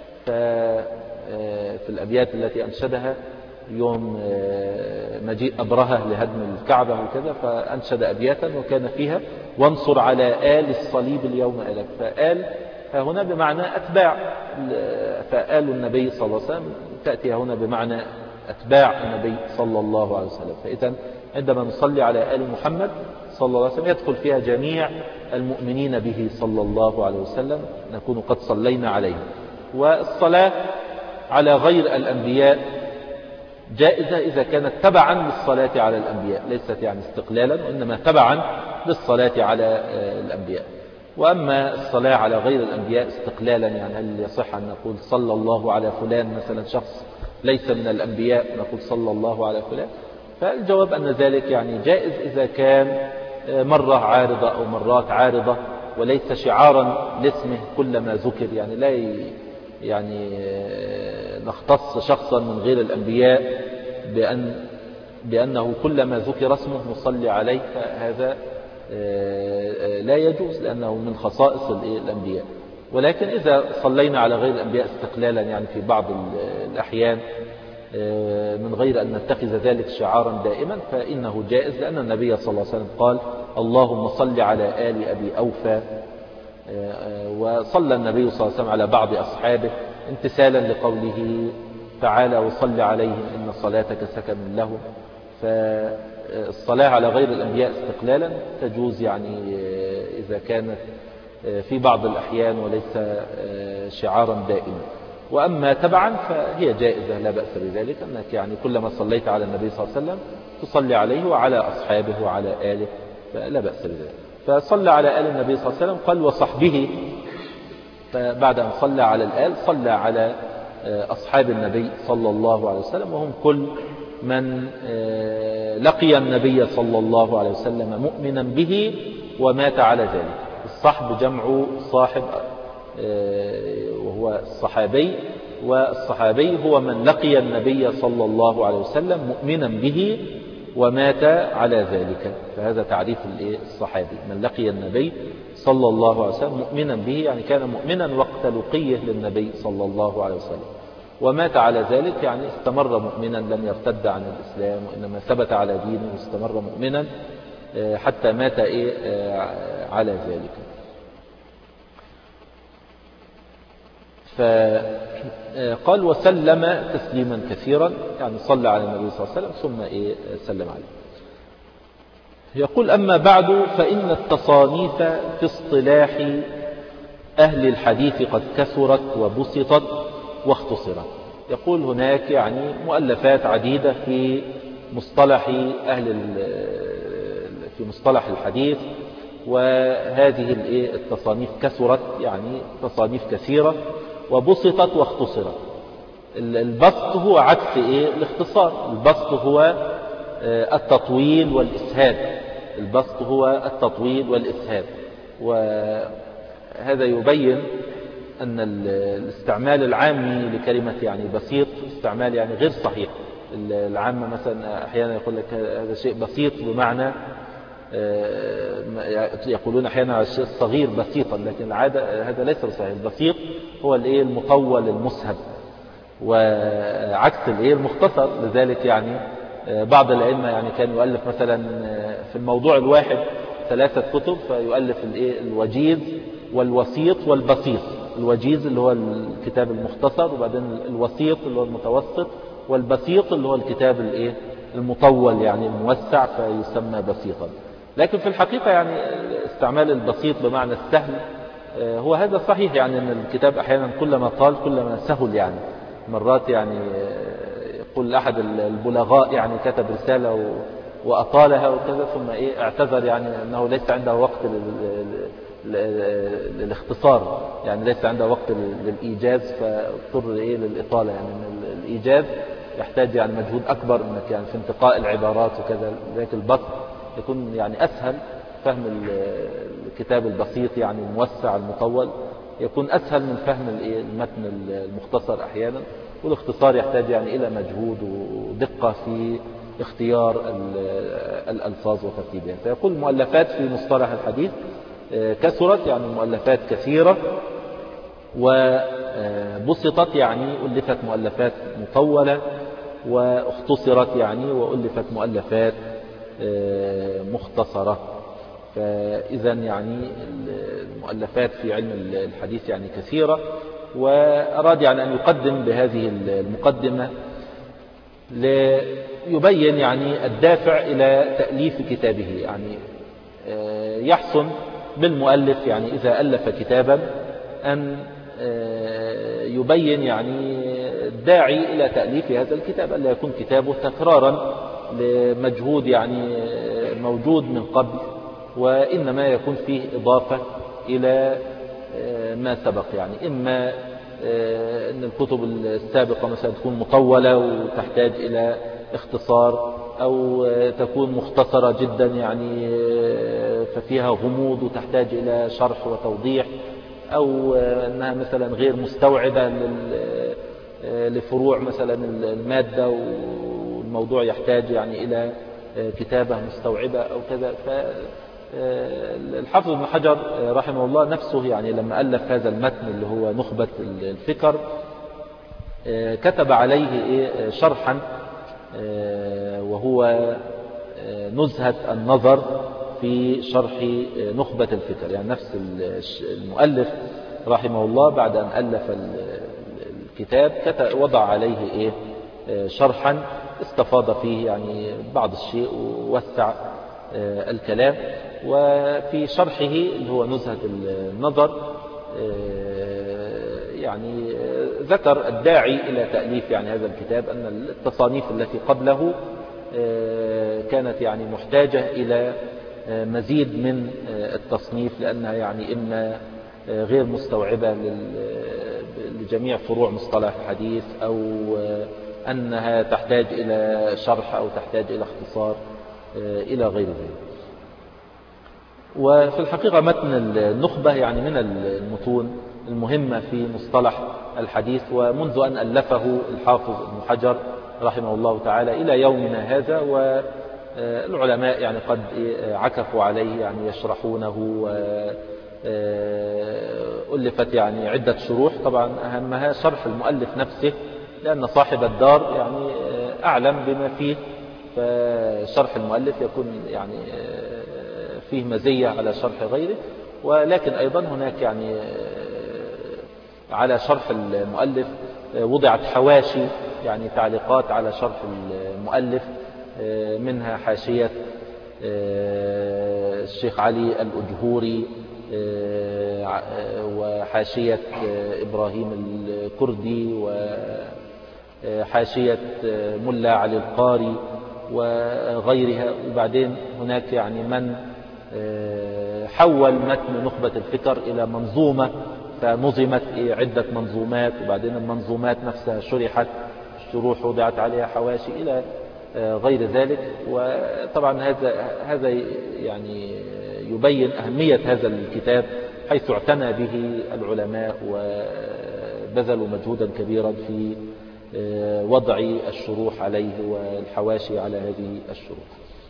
في الأبيات التي أنشدها يوم مجيء أبرهة لهدم الكعبة وكذا، فأنشد أبياتا وكان فيها وانصر على آل الصليب اليوم آلك، فآل هنا بمعنى أتباع، فآل النبي صلى الله عليه وسلم تأتي هنا بمعنى أتباع النبي صلى الله عليه وسلم. فإذا عندما نصلي على آل محمد صلى الله عليه وسلم يدخل فيها جميع المؤمنين به صلى الله عليه وسلم، نكون قد صلينا عليه. والصلاة على غير الأنبياء جائزة إذا كانت تبعا للصلاة على الأنبياء، ليست يعني استقلالا، وإنما تبعا للصلاة على الأنبياء. وأما الصلاة على غير الأنبياء استقلالا، يعني هل يصح أن نقول صلى الله على فلان مثلا، شخص ليس من الأنبياء نقول صلى الله على فلان؟ فالجواب أن ذلك يعني جائز إذا كان مرة عارضة أو مرات عارضة، وليس شعارا لاسمه كلما ذكر، يعني لا يعني نختص شخصا من غير الأنبياء بأن بأنه كلما ذكر اسمه نصلي عليه، فهذا لا يجوز لأنه من خصائص الأنبياء. ولكن إذا صلينا على غير الأنبياء استقلالا، يعني في بعض الأحيان من غير أن نتخذ ذلك شعارا دائما، فإنه جائز، لأن النبي صلى الله عليه وسلم قال اللهم صل على آل أبي أوفى. وصلى النبي صلى الله عليه وسلم على بعض أصحابه امتثالا لقوله تعالى وصل عليهم إن صلاتك سكن لهم. فالصلاة على غير الأنبياء استقلالا تجوز يعني إذا كانت في بعض الأحيان وليس شعارا دائما. وأما تبعا فهي جائزة لا بأس بذلك، أنك يعني كلما صليت على النبي صلى الله عليه وسلم تصلي عليه وعلى أصحابه وعلى آله، فلا بأس بذلك. فصلى على آل النبي صلى الله عليه وسلم قال وصحبه، فبعد أن صلى على الآل صلى على أصحاب النبي صلى الله عليه وسلم، وهم كل من لقي النبي صلى الله عليه وسلم مؤمنا به ومات على ذلك. الصحب جمع صاحب وهو الصحابي، والصحابي هو من لقي النبي صلى الله عليه وسلم مؤمنا به ومات على ذلك، فهذا تعريف الصحابي، من لقي النبي صلى الله عليه وسلم مؤمنا به، يعني كان مؤمنا وقت لقيه للنبي صلى الله عليه وسلم، ومات على ذلك يعني استمر مؤمنا لم يرتد عن الإسلام، وإنما ثبت على دينه واستمر مؤمنا حتى مات على ذلك. قال وسلم تسليما كثيرا، يعني صلى على النبي صلى الله عليه وسلم ثم إيه سلم عليه. يقول أما بعد فإن التصانيف في اصطلاح أهل الحديث قد كثرت وبسطت واختصرت. يقول هناك يعني مؤلفات عديدة في مصطلح أهل في مصطلح الحديث، وهذه التصانيف كثرت يعني تصانيف كثيرة وبسطت واختصرت. البسط هو عكس إيه الاختصار. البسط هو التطويل والإسهاب. البسط هو التطويل والإسهاب، وهذا يبين أن الاستعمال العامي لكلمة يعني بسيط استعمال يعني غير صحيح. العامة مثلا أحيانا يقول لك هذا شيء بسيط بمعنى يقولون أحيانا على الشيء الصغير بسيطا، لكن العادة هذا ليس صحيح. البسيط هو الايه المطول المسهب، وعكس الايه المختصر. لذلك يعني بعض الأئمة يعني كان يؤلف مثلا في الموضوع الواحد ثلاثة كتب، فيؤلف الايه الوجيز والوسيط والبسيط. الوجيز اللي هو الكتاب المختصر، وبعدين الوسيط اللي هو المتوسط، والبسيط اللي هو الكتاب الايه المطول يعني الموسع فيسمى بسيطا. لكن في الحقيقة يعني استعمال البسيط بمعنى السهل هو هذا صحيح، يعني ان الكتاب احيانا كلما طال كلما سهل. يعني مرات يعني يقول احد البلغاء يعني كتب رسالة واطالها وكذا، ثم ايه اعتذر يعني انه ليس عنده وقت للاختصار، يعني ليس عنده وقت للإيجاز، فاضطر ايه للإطالة. يعني الإيجاز يحتاج يعني مجهود أكبر انك يعني في انتقاء العبارات وكذا. لذلك البسط يكون يعني أسهل. فهم الكتاب البسيط يعني الموسع المطول يكون أسهل من فهم المتن المختصر أحيانا. والاختصار يحتاج يعني إلى مجهود ودقة في اختيار الألفاظ وترتيبها. فيقول مؤلفات في مصطلح الحديث كثرت، يعني مؤلفات كثيرة، وبسطت يعني ألفت مؤلفات مطولة، واختصرت يعني وألفت مؤلفات مختصرة. فإذا يعني المؤلفات في علم الحديث يعني كثيرة. وأراد يعني أن يقدم بهذه المقدمة ليبين يعني الدافع إلى تأليف كتابه. يعني يحسن بالمؤلف يعني إذا ألف كتابا أن يبين يعني الداعي إلى تأليف هذا الكتاب، ألا يكون كتابه تكرارا لمجهود يعني موجود من قبل، وإنما يكون فيه إضافة إلى ما سبق. يعني إما أن الكتب السابقة مثلا تكون مطولة وتحتاج إلى اختصار، أو تكون مختصرة جدا يعني ففيها غموض وتحتاج إلى شرح وتوضيح، أو أنها مثلا غير مستوعبة لفروع مثلا المادة، والموضوع يحتاج يعني إلى كتابة مستوعبة أو كذا. فالحافظ ابن حجر رحمه الله نفسه يعني لما ألف هذا المتن اللي هو نخبة الفكر كتب عليه شرحا وهو نزهة النظر في شرح نخبة الفكر. يعني نفس المؤلف رحمه الله بعد أن ألف الكتاب وضع عليه إيه شرحا استفاض فيه يعني بعض الشيء ووسع الكلام. وفي شرحه اللي هو نزهة النظر يعني ذكر الداعي إلى تأليف يعني هذا الكتاب أن التصانيف التي قبله كانت يعني محتاجة إلى مزيد من التصنيف، لأنها يعني إما غير مستوعبة لجميع فروع مصطلح الحديث، أو أنها تحتاج إلى شرح أو تحتاج إلى اختصار إلى غير ذلك. وفي الحقيقة متن النخبة يعني من المتون المهمة في مصطلح الحديث، ومنذ أن ألفه الحافظ ابن حجر رحمه الله تعالى إلى يومنا هذا، والعلماء يعني قد عكفوا عليه يعني يشرحونه، وألفت يعني عدة شروح. طبعا أهمها شرح المؤلف نفسه، لأن صاحب الدار يعني أعلم بما فيه، فشرح المؤلف يكون يعني فيه مزية على شرح غيره. ولكن أيضا هناك يعني على شرح المؤلف وضعت حواشي يعني تعليقات على شرح المؤلف، منها حاشية الشيخ علي الأجهوري وحاشية إبراهيم الكردي وحاشية ملا علي القاري وغيرها. وبعدين هناك يعني من حول متن نخبة الفكر إلى منظومة فنظمت عدة منظومات، وبعدين المنظومات نفسها شرحت شروح وضعت عليها حواشي إلى غير ذلك. وطبعا هذا هذا يعني يبين أهمية هذا الكتاب، حيث اعتنى به العلماء وبذلوا مجهودا كبيرا في وضع الشروح عليه والحواشي على هذه الشروح.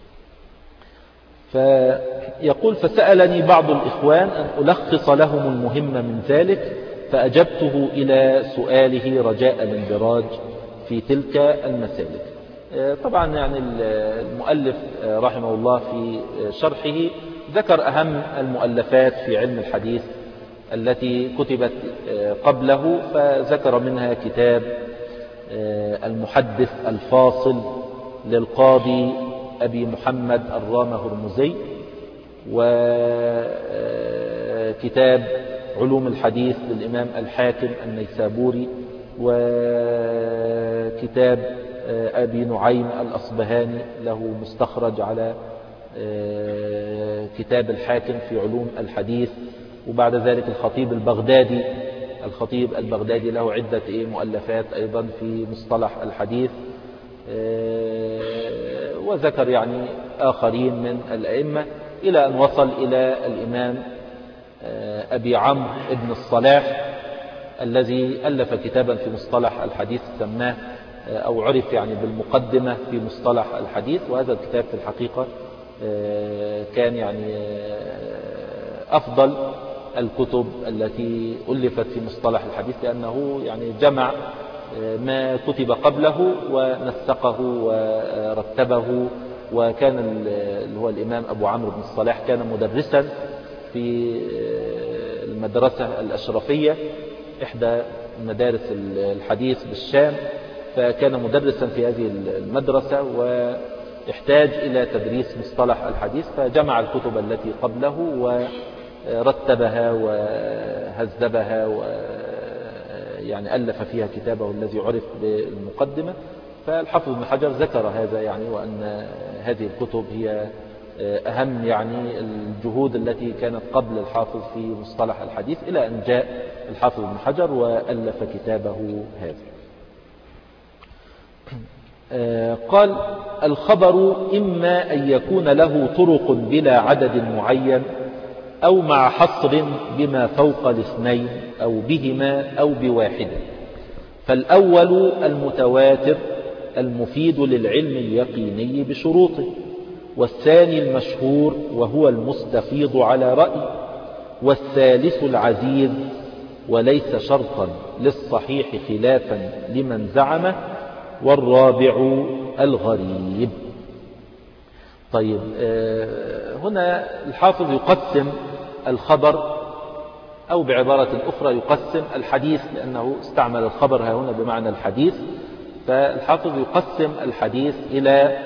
فيقول: فسألني بعض الإخوان أن ألخص لهم المهم من ذلك، فأجبته إلى سؤاله رجاء الاندراج في تلك المسالك. طبعا يعني المؤلف رحمه الله في شرحه ذكر أهم المؤلفات في علم الحديث التي كتبت قبله، فذكر منها كتاب المحدث الفاصل للقاضي أبي محمد الرامة هرمزي، وكتاب علوم الحديث للإمام الحاكم النيسابوري، وكتاب أبي نعيم الأصبهاني له مستخرج على كتاب الحاكم في علوم الحديث. وبعد ذلك الخطيب البغدادي الخطيب البغدادي له عدة مؤلفات أيضا في مصطلح الحديث، وذكر يعني آخرين من الأئمة، إلى أن وصل إلى الإمام أبي عمرو ابن الصلاح الذي ألف كتابا في مصطلح الحديث سماه أو عرف يعني بالمقدمة في مصطلح الحديث. وهذا الكتاب في الحقيقة كان يعني أفضل الكتب التي ألفت في مصطلح الحديث، لأنه يعني جمع ما كتب قبله ونسقه ورتبه. وكان اللي هو الإمام أبو عمرو بن الصلاح كان مدرسا في المدرسة الأشرفية، إحدى مدارس الحديث بالشام، فكان مدرسا في هذه المدرسة واحتاج إلى تدريس مصطلح الحديث، فجمع الكتب التي قبله ورتبها وهذبها ويعني ألف فيها كتابه الذي عرف بالمقدمة. فالحافظ ابن حجر ذكر هذا يعني، وأن هذه الكتب هي أهم يعني الجهود التي كانت قبل الحافظ في مصطلح الحديث، إلى أن جاء الحافظ ابن حجر وألف كتابه هذا. قال: الخبر إما أن يكون له طرق بلا عدد معين، أو مع حصر بما فوق الاثنين، أو بهما أو بواحد. فالأول المتواتر المفيد للعلم اليقيني بشروطه، والثاني المشهور وهو المستفيض على رأي، والثالث العزيز وليس شرطا للصحيح خلافا لمن زعمه، والرابع الغريب. طيب، هنا الحافظ يقسم الخبر، أو بعبارة أخرى يقسم الحديث، لأنه استعمل الخبر ها هنا بمعنى الحديث. فالحافظ يقسم الحديث إلى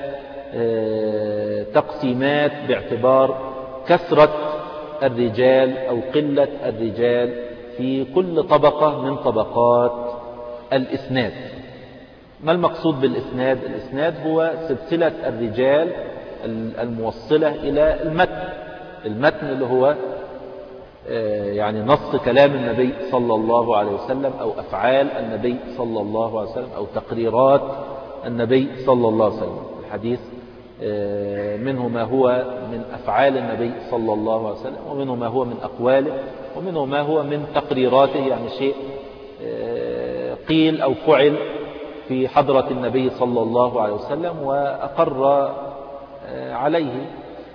تقسيمات باعتبار كثرة الرجال أو قلة الرجال في كل طبقة من طبقات الإسناد. ما المقصود بالإسناد؟ الإسناد هو سلسلة الرجال الموصلة إلى المتن. المتن اللي هو يعني نص كلام النبي صلى الله عليه وسلم، أو أفعال النبي صلى الله عليه وسلم، أو تقريرات النبي صلى الله عليه وسلم. الحديث منه ما هو من أفعال النبي صلى الله عليه وسلم، ومنه ما هو من أقواله، ومنه ما هو من تقريراته، يعني شيء قيل أو فعل في حضرة النبي صلى الله عليه وسلم وأقر عليه.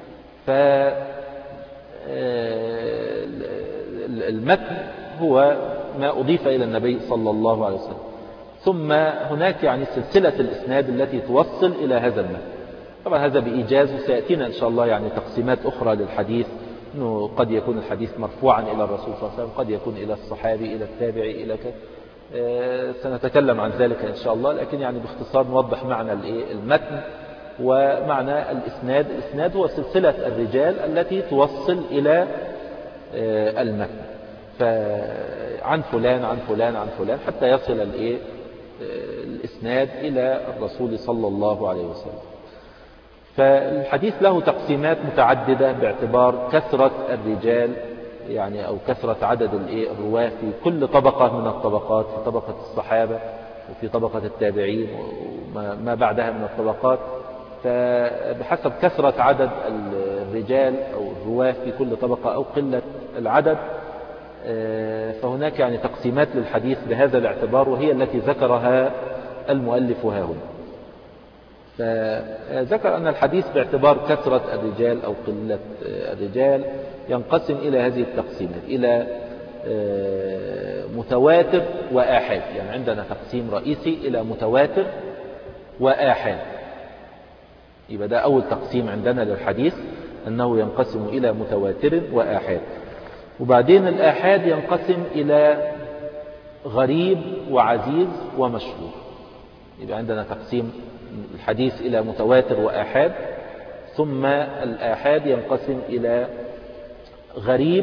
فالمتن هو ما أضيف إلى النبي صلى الله عليه وسلم. ثم هناك يعني سلسلة الإسناد التي توصل إلى هذا المتن. طبعا هذا بإيجاز، وسيأتينا إن شاء الله يعني تقسيمات أخرى للحديث، أنه قد يكون الحديث مرفوعا إلى الرسول صلى الله عليه وسلم، قد يكون إلى الصحابي، إلى التابعي، إلى كذا. سنتكلم عن ذلك إن شاء الله، لكن يعني باختصار نوضح معنى المتن ومعنى الإسناد. الإسناد هو سلسلة الرجال التي توصل إلى المتن، فعن فلان عن فلان عن فلان حتى يصل الإسناد إلى الرسول صلى الله عليه وسلم. فالحديث له تقسيمات متعددة باعتبار كثرة الرجال يعني أو كثرة عدد الرواة في كل طبقة من الطبقات، في طبقة الصحابة وفي طبقة التابعين وما بعدها من الطبقات. فبحسب كثرة عدد الرجال أو الرواة في كل طبقة أو قلة العدد، فهناك يعني تقسيمات للحديث بهذا الاعتبار، وهي التي ذكرها المؤلف ها هنا. فذكر أن الحديث باعتبار كثرة الرجال أو قلة الرجال ينقسم إلى هذه التقسيمات، إلى متواتر وآحاد. يعني عندنا تقسيم رئيسي إلى متواتر وآحاد. يبقى ده أول تقسيم عندنا للحديث، أنه ينقسم إلى متواتر وآحاد. وبعدين الآحاد ينقسم إلى غريب وعزيز ومشهور. يبقى عندنا تقسيم الحديث إلى متواتر وآحاد، ثم الآحاد ينقسم إلى غريب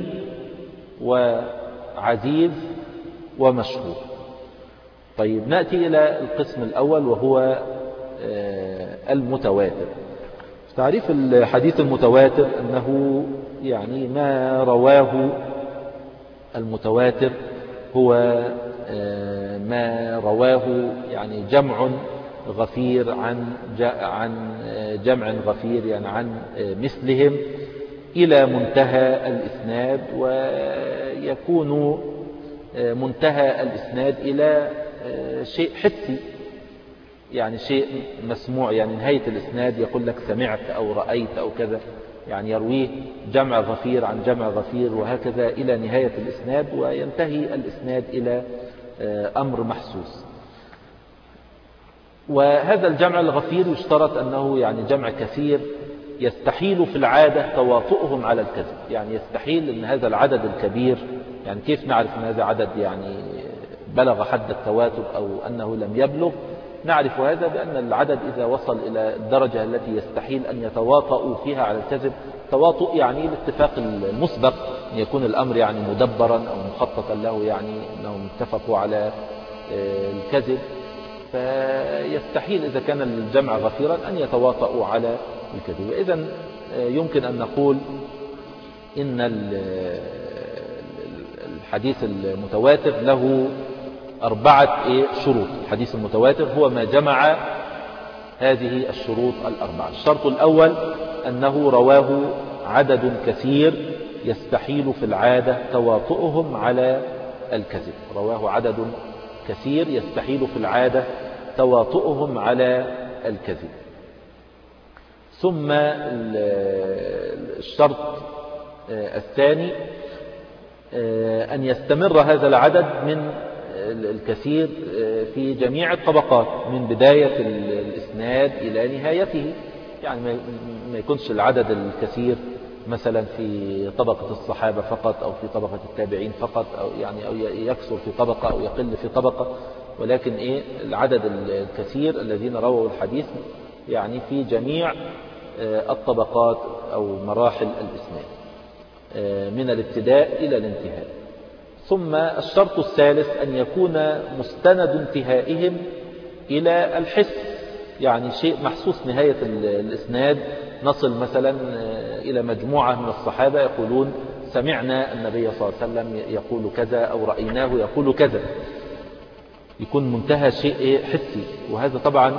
وعزيز ومشهور. طيب نأتي إلى القسم الأول وهو المتواتر. تعريف الحديث المتواتر أنه يعني ما رواه المتواتر هو ما رواه يعني جمع غفير عن عن جمع غفير، يعني عن مثلهم إلى منتهى الإسناد. ويكون منتهى الإسناد إلى شيء حسي، يعني شيء مسموع، يعني نهاية الإسناد يقول لك سمعت أو رأيت أو كذا، يعني يرويه جمع غفير عن جمع غفير وهكذا إلى نهاية الإسناد، وينتهي الإسناد إلى أمر محسوس. وهذا الجمع الغفير يشترط أنه يعني جمع كثير يستحيل في العادة تواطؤهم على الكذب. يعني يستحيل أن هذا العدد الكبير، يعني كيف نعرف أن هذا عدد يعني بلغ حد التواتر أو أنه لم يبلغ؟ نعرف هذا بأن العدد إذا وصل إلى الدرجة التي يستحيل أن يتواطؤوا فيها على الكذب، تواطؤ يعني الاتفاق المسبق، أن يكون الأمر يعني مدبرا أو مخططا له، يعني أنهم اتفقوا على الكذب، فيستحيل إذا كان الجمع غفيرا أن يتواطؤوا على الكذب. إذن يمكن أن نقول إن الحديث المتواتر له أربعة شروط. الحديث المتواتر هو ما جمع هذه الشروط الأربعة. الشرط الأول أنه رواه عدد كثير يستحيل في العادة تواطؤهم على الكذب. رواه عدد كثير يستحيل في العادة تواطؤهم على الكذب. ثم الشرط الثاني أن يستمر هذا العدد من الكثير في جميع الطبقات من بداية الإسناد إلى نهايته. يعني ما يكونش العدد الكثير مثلا في طبقة الصحابة فقط أو في طبقة التابعين فقط، أو يعني أو يكثر في طبقة أو يقل في طبقة، ولكن إيه العدد الكثير الذين رووا الحديث يعني في جميع الطبقات أو مراحل الإسناد من الابتداء إلى الانتهاء. ثم الشرط الثالث أن يكون مستند انتهائهم إلى الحس، يعني شيء محسوس نهاية الإسناد. نصل مثلا إلى مجموعة من الصحابة يقولون سمعنا النبي صلى الله عليه وسلم يقول كذا أو رأيناه يقول كذا، يكون منتهى شيء حسي. وهذا طبعا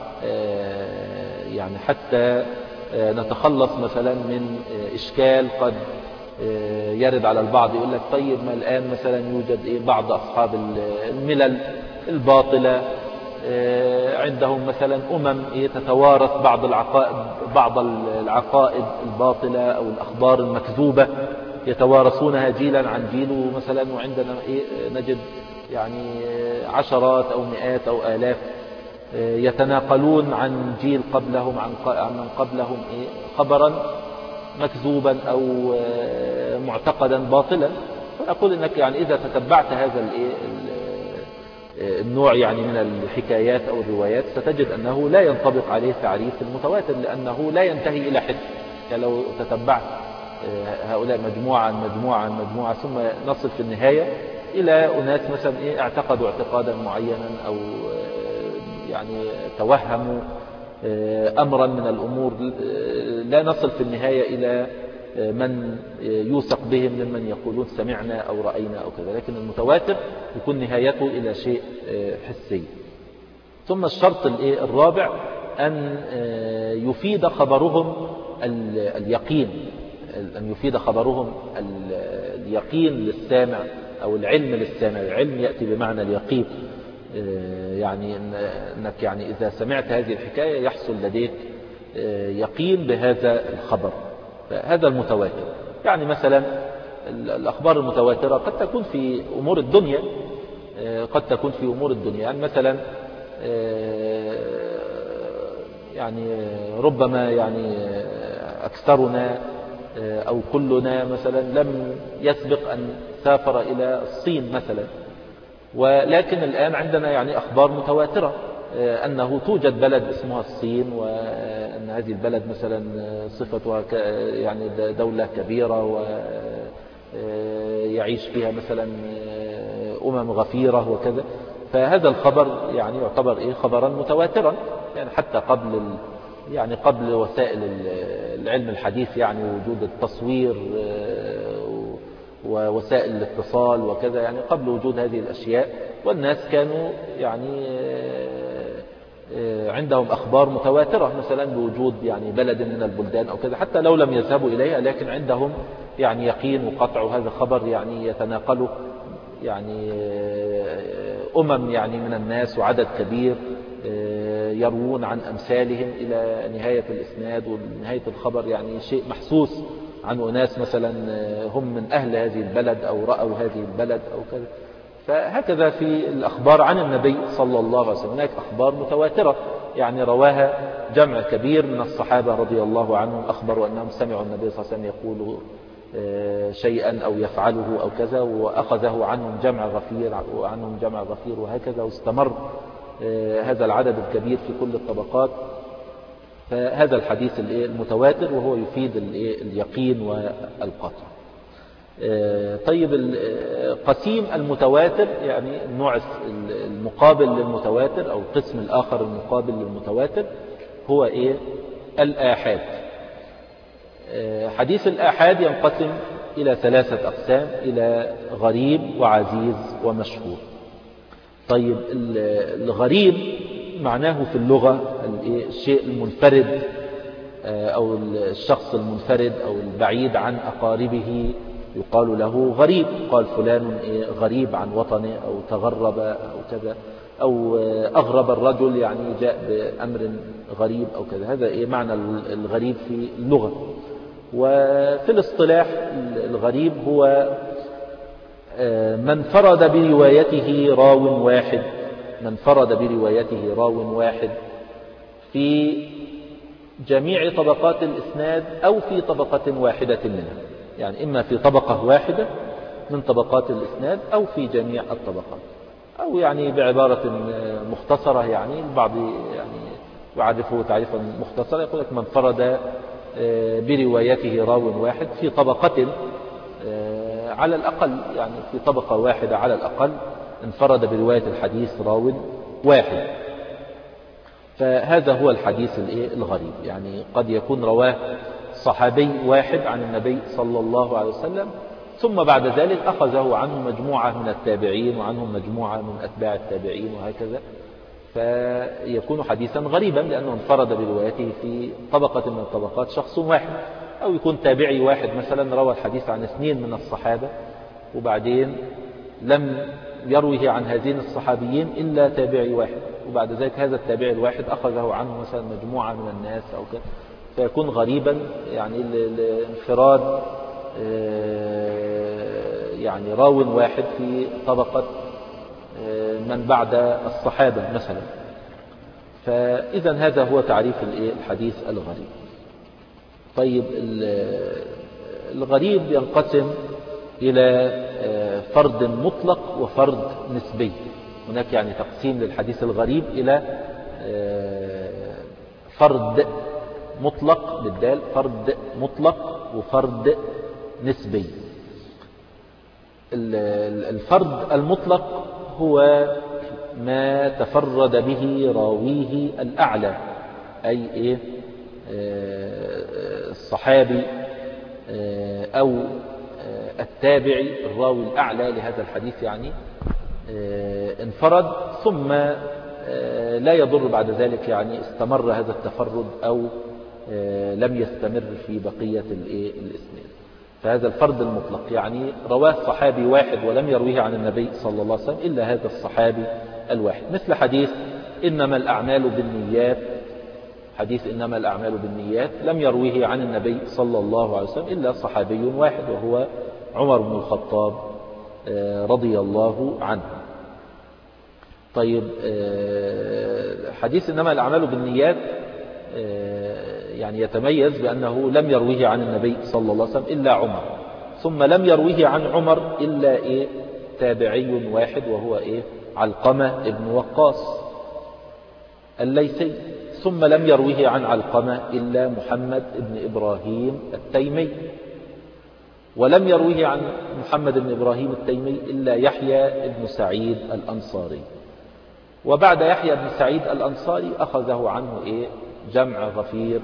يعني حتى نتخلص مثلا من إشكال قد يرد على البعض، يقول لك طيب ما الآن مثلا يوجد بعض أصحاب الملل الباطلة عندهم مثلا أمم تتوارث بعض العقائد بعض العقائد الباطلة أو الأخبار المكذوبة، يتوارثونها جيلا عن جيل مثلا، وعندنا نجد يعني عشرات أو مئات أو آلاف يتناقلون عن جيل قبلهم عن من قبلهم خبرا مكذوبا أو معتقدا باطلا. فأقول إنك يعني إذا تتبعت هذا النوع يعني من الحكايات أو الروايات، ستجد أنه لا ينطبق عليه تعريف المتواتر، لأنه لا ينتهي إلى حد. يعني لو تتبعت هؤلاء مجموعة مجموعة مجموعة ثم نصل في النهاية إلى أناس مثلا إيه اعتقدوا اعتقادا معينا أو يعني توهموا أمرا من الأمور، لا نصل في النهاية إلى من يوثق بهم ممن يقولون سمعنا أو رأينا أو كذا. لكن المتواتر يكون نهايته إلى شيء حسي. ثم الشرط الرابع أن يفيد خبرهم اليقين، أن يفيد خبرهم اليقين للسامع أو العلم للسامع. العلم يأتي بمعنى اليقين، يعني أنك يعني إذا سمعت هذه الحكاية يحصل لديك يقين بهذا الخبر. هذا المتواتر. يعني مثلا الأخبار المتواترة قد تكون في أمور الدنيا، قد تكون في أمور الدنيا يعني مثلا يعني ربما يعني أكثرنا أو كلنا مثلا لم يسبق أن سافر إلى الصين مثلا، ولكن الآن عندنا يعني أخبار متواترة أنه توجد بلد اسمها الصين، وأن هذه البلد مثلا صفتها يعني دولة كبيرة ويعيش فيها مثلا أمم غفيرة وكذا. فهذا الخبر يعني يعتبر إيه خبرا متواترا، يعني حتى قبل يعني قبل وسائل العلم الحديث، يعني وجود التصوير ووسائل الاتصال وكذا، يعني قبل وجود هذه الأشياء، والناس كانوا يعني عندهم أخبار متواترة مثلا بوجود يعني بلد من البلدان أو كذا، حتى لو لم يذهبوا إليها لكن عندهم يعني يقين وقطع، وهذا خبر يعني يتناقله يعني أمم يعني من الناس وعدد كبير يروون عن أمثالهم إلى نهاية الإسناد، ونهاية الخبر يعني شيء محسوس عن أناس مثلا هم من أهل هذه البلد أو رأوا هذه البلد أو كذا. فهكذا في الأخبار عن النبي صلى الله عليه وسلم هناك أخبار متواترة يعني رواها جمع كبير من الصحابة رضي الله عنهم، أخبروا أنهم سمعوا النبي صلى الله عليه وسلم يقول شيئا أو يفعله أو كذا، وأخذه عنهم جمع غفير وعنهم جمع غفير وهكذا، واستمر هذا العدد الكبير في كل الطبقات. فهذا الحديث المتواتر وهو يفيد اليقين والقطع. طيب قسيم المتواتر يعني النوع المقابل للمتواتر أو القسم الآخر المقابل للمتواتر هو إيه؟ الآحاد. حديث الآحاد ينقسم إلى ثلاثة أقسام، إلى غريب وعزيز ومشهور. طيب الغريب معناه في اللغة الشيء المنفرد أو الشخص المنفرد أو البعيد عن أقاربه يقال له غريب. قال فلان غريب عن وطنه أو تغرب أو كذا، أو أغرب الرجل يعني جاء بأمر غريب أو كذا. هذا إيه معنى الغريب في اللغة. وفي الاصطلاح الغريب هو من فرد بروايته راو واحد، من فرد بروايته راو واحد في جميع طبقات الإسناد أو في طبقة واحدة منها، يعني إما في طبقة واحدة من طبقات الإسناد أو في جميع الطبقات، أو يعني بعبارة مختصرة يعني البعض يعني يعرفه تعريفا مختصرا يقول لك من فرد بروايته راو واحد في طبقة على الأقل، يعني في طبقة واحدة على الأقل انفرد برواية الحديث راو واحد. فهذا هو الحديث الغريب، يعني قد يكون رواه صحابي واحد عن النبي صلى الله عليه وسلم، ثم بعد ذلك أخذه عنه مجموعة من التابعين وعنهم مجموعة من أتباع التابعين وهكذا، فيكون حديثا غريبا لأنه انفرد بروايته في طبقة من الطبقات شخص واحد. أو يكون تابعي واحد مثلا روى الحديث عن اثنين من الصحابة، وبعدين لم يرويه عن هذين الصحابيين إلا تابعي واحد، وبعد ذلك هذا التابعي الواحد أخذه عنه مثلا مجموعة من الناس أو كذا، فيكون غريبا يعني الانفراد يعني راو واحد في طبقة من بعد الصحابة مثلا. فإذا هذا هو تعريف الحديث الغريب. طيب الغريب ينقسم إلى فرد مطلق وفرد نسبي. هناك يعني تقسيم للحديث الغريب إلى فرد مطلق بالدال، فرد مطلق وفرد نسبي. الفرد المطلق هو ما تفرد به راويه الأعلى، أي إيه الصحابي أو التابعي الراوي الأعلى لهذا الحديث يعني انفرد، ثم لا يضر بعد ذلك يعني استمر هذا التفرد أو لم يستمر في بقية الإسناد. فهذا الفرد المطلق يعني رواه صحابي واحد ولم يرويه عن النبي صلى الله عليه وسلم إلا هذا الصحابي الواحد، مثل حديث إنما الأعمال بالنيات. حديث إنما الأعمال بالنيات لم يرويه عن النبي صلى الله عليه وسلم إلا صحابي واحد وهو عمر بن الخطاب رضي الله عنه. طيب حديث إنما الأعمال بالنيات يعني يتميز بأنه لم يرويه عن النبي صلى الله عليه وسلم إلا عمر، ثم لم يرويه عن عمر إلا إيه تابعي واحد وهو إيه علقمة ابن وقاص الليثي، ثم لم يرويه عن علقمة إلا محمد ابن إبراهيم التيمي، ولم يرويه عن محمد بن إبراهيم التيمي إلا يحيى بن سعيد الأنصاري، وبعد يحيى بن سعيد الأنصاري أخذه عنه إيه جمع غفير،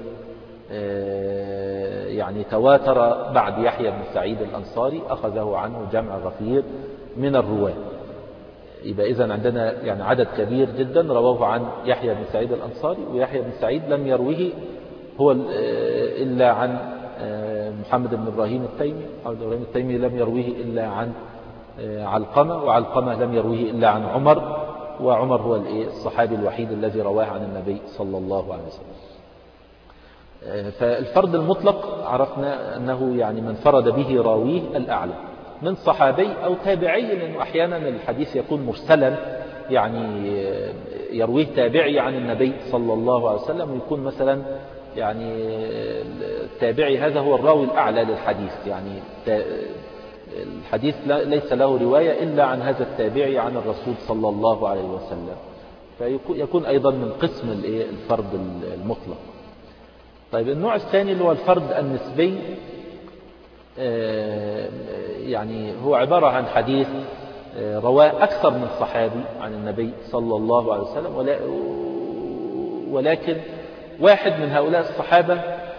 يعني تواتر بعد يحيى بن سعيد الأنصاري أخذه عنه جمع غفير من الرواة. يبقى إذن عندنا يعني عدد كبير جدا رواه عن يحيى بن سعيد الأنصاري، ويحيى بن سعيد لم يرويه هو إلا عن محمد بن إبراهيم التيمي، محمد بن إبراهيم التيمي لم يرويه إلا عن علقمة، وعلقمة لم يرويه إلا عن عمر، وعمر هو الصحابي الوحيد الذي رواه عن النبي صلى الله عليه وسلم. فالفرد المطلق عرفنا أنه يعني من فرد به راويه الأعلى من صحابي أو تابعي، لأنه أحيانا الحديث يكون مرسلا، يعني يرويه تابعي عن النبي صلى الله عليه وسلم، ويكون مثلا يعني التابعي هذا هو الراوي الأعلى للحديث، يعني الحديث ليس له رواية إلا عن هذا التابعي عن الرسول صلى الله عليه وسلم، فيكون أيضا من قسم الفرد المطلق. طيب النوع الثاني اللي هو الفرد النسبي، يعني هو عبارة عن حديث رواه أكثر من صحابي عن النبي صلى الله عليه وسلم، ولكن واحد من هؤلاء الصحابة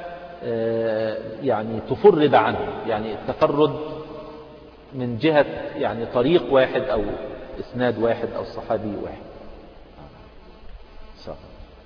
يعني تفرد عنه، يعني التفرد من جهة يعني طريق واحد أو إسناد واحد أو صحابي واحد. صح.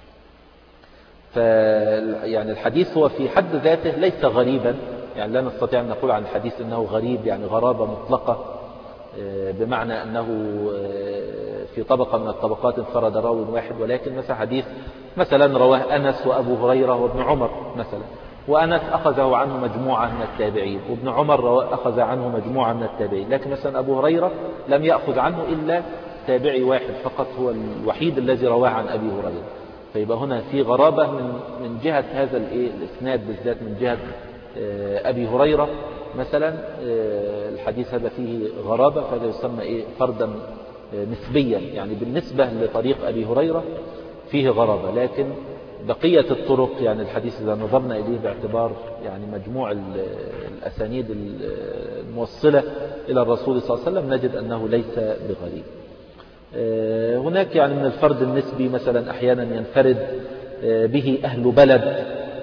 فيعني الحديث هو في حد ذاته ليس غريبا، يعني لا نستطيع أن نقول عن الحديث أنه غريب يعني غرابة مطلقة، بمعنى أنه في طبقة من الطبقات انفرد راوي واحد، ولكن مثلا حديث مثلا رواه أنس وأبو هريرة وابن عمر مثلا، وأنس أخذه عنه مجموعة من التابعين، وابن عمر أخذ عنه مجموعة من التابعين، لكن مثلا أبو هريرة لم يأخذ عنه إلا تابعي واحد فقط هو الوحيد الذي رواه عن أبي هريرة. فيبقى هنا في غرابة من من جهة هذا الإسناد بالذات، من جهة أبي هريرة مثلا الحديث هذا فيه غرابة، فهذا يسمى إيه فردا نسبيا، يعني بالنسبة لطريق أبي هريرة فيه غرابة، لكن بقية الطرق يعني الحديث إذا نظرنا إليه باعتبار يعني مجموع الأسانيد الموصلة إلى الرسول صلى الله عليه وسلم نجد أنه ليس بغريب. هناك يعني من الفرد النسبي مثلا أحيانا ينفرد به أهل بلد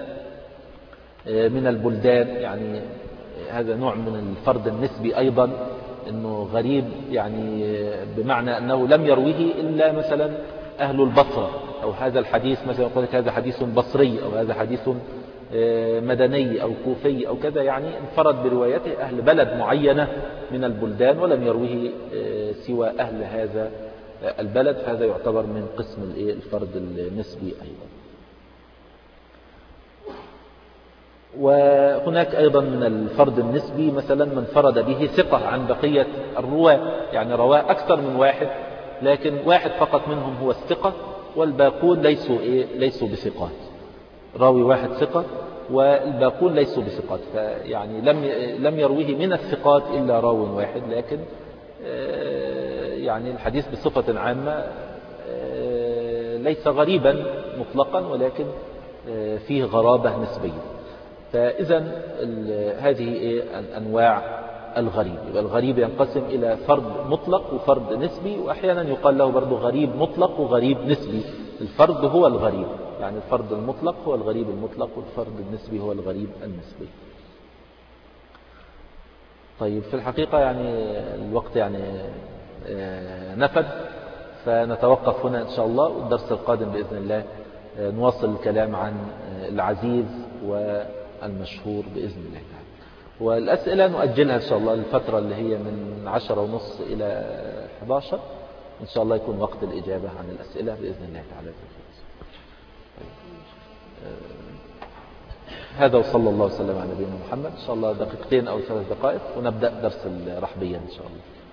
من البلدان، يعني هذا نوع من الفرد النسبي أيضا، أنه غريب يعني بمعنى أنه لم يرويه إلا مثلا أهل البصرة، أو هذا الحديث مثلا يقول لك هذا حديث بصري أو هذا حديث مدني أو كوفي أو كذا، يعني انفرد بروايته أهل بلد معينة من البلدان ولم يرويه سوى أهل هذا البلد، فهذا يعتبر من قسم الفرد النسبي أيضا. وهناك أيضا من الفرد النسبي مثلا من فرد به ثقة عن بقية الرواة، يعني رواه أكثر من واحد لكن واحد فقط منهم هو الثقة والباقون ليسوا إيه ليسوا بثقات، راوي واحد ثقة والباقون ليسوا بثقات، فيعني لم لم يرويه من الثقات إلا راوي واحد، لكن يعني الحديث بصفة عامة ليس غريبا مطلقا، ولكن فيه غرابة نسبية. فإذا هذه أنواع الغريب. يبقى الغريب ينقسم إلى فرد مطلق وفرد نسبي، وأحيانا يقال له برضو غريب مطلق وغريب نسبي. الفرد هو الغريب، يعني الفرد المطلق هو الغريب المطلق، والفرد النسبي هو الغريب النسبي. طيب في الحقيقة يعني الوقت يعني نفد، فنتوقف هنا إن شاء الله، والدرس القادم بإذن الله نواصل الكلام عن العزيز والمشهور بإذن الله تعالى. والأسئلة نؤجلها إن شاء الله الفترة اللي هي من عشرة ونص إلى إحدى عشر إن شاء الله يكون وقت الإجابة عن الأسئلة بإذن الله تعالى. هذا وصلى الله وسلم على نبينا محمد. إن شاء الله دقيقتين أو ثلاث دقائق ونبدأ درس الرحبية إن شاء الله.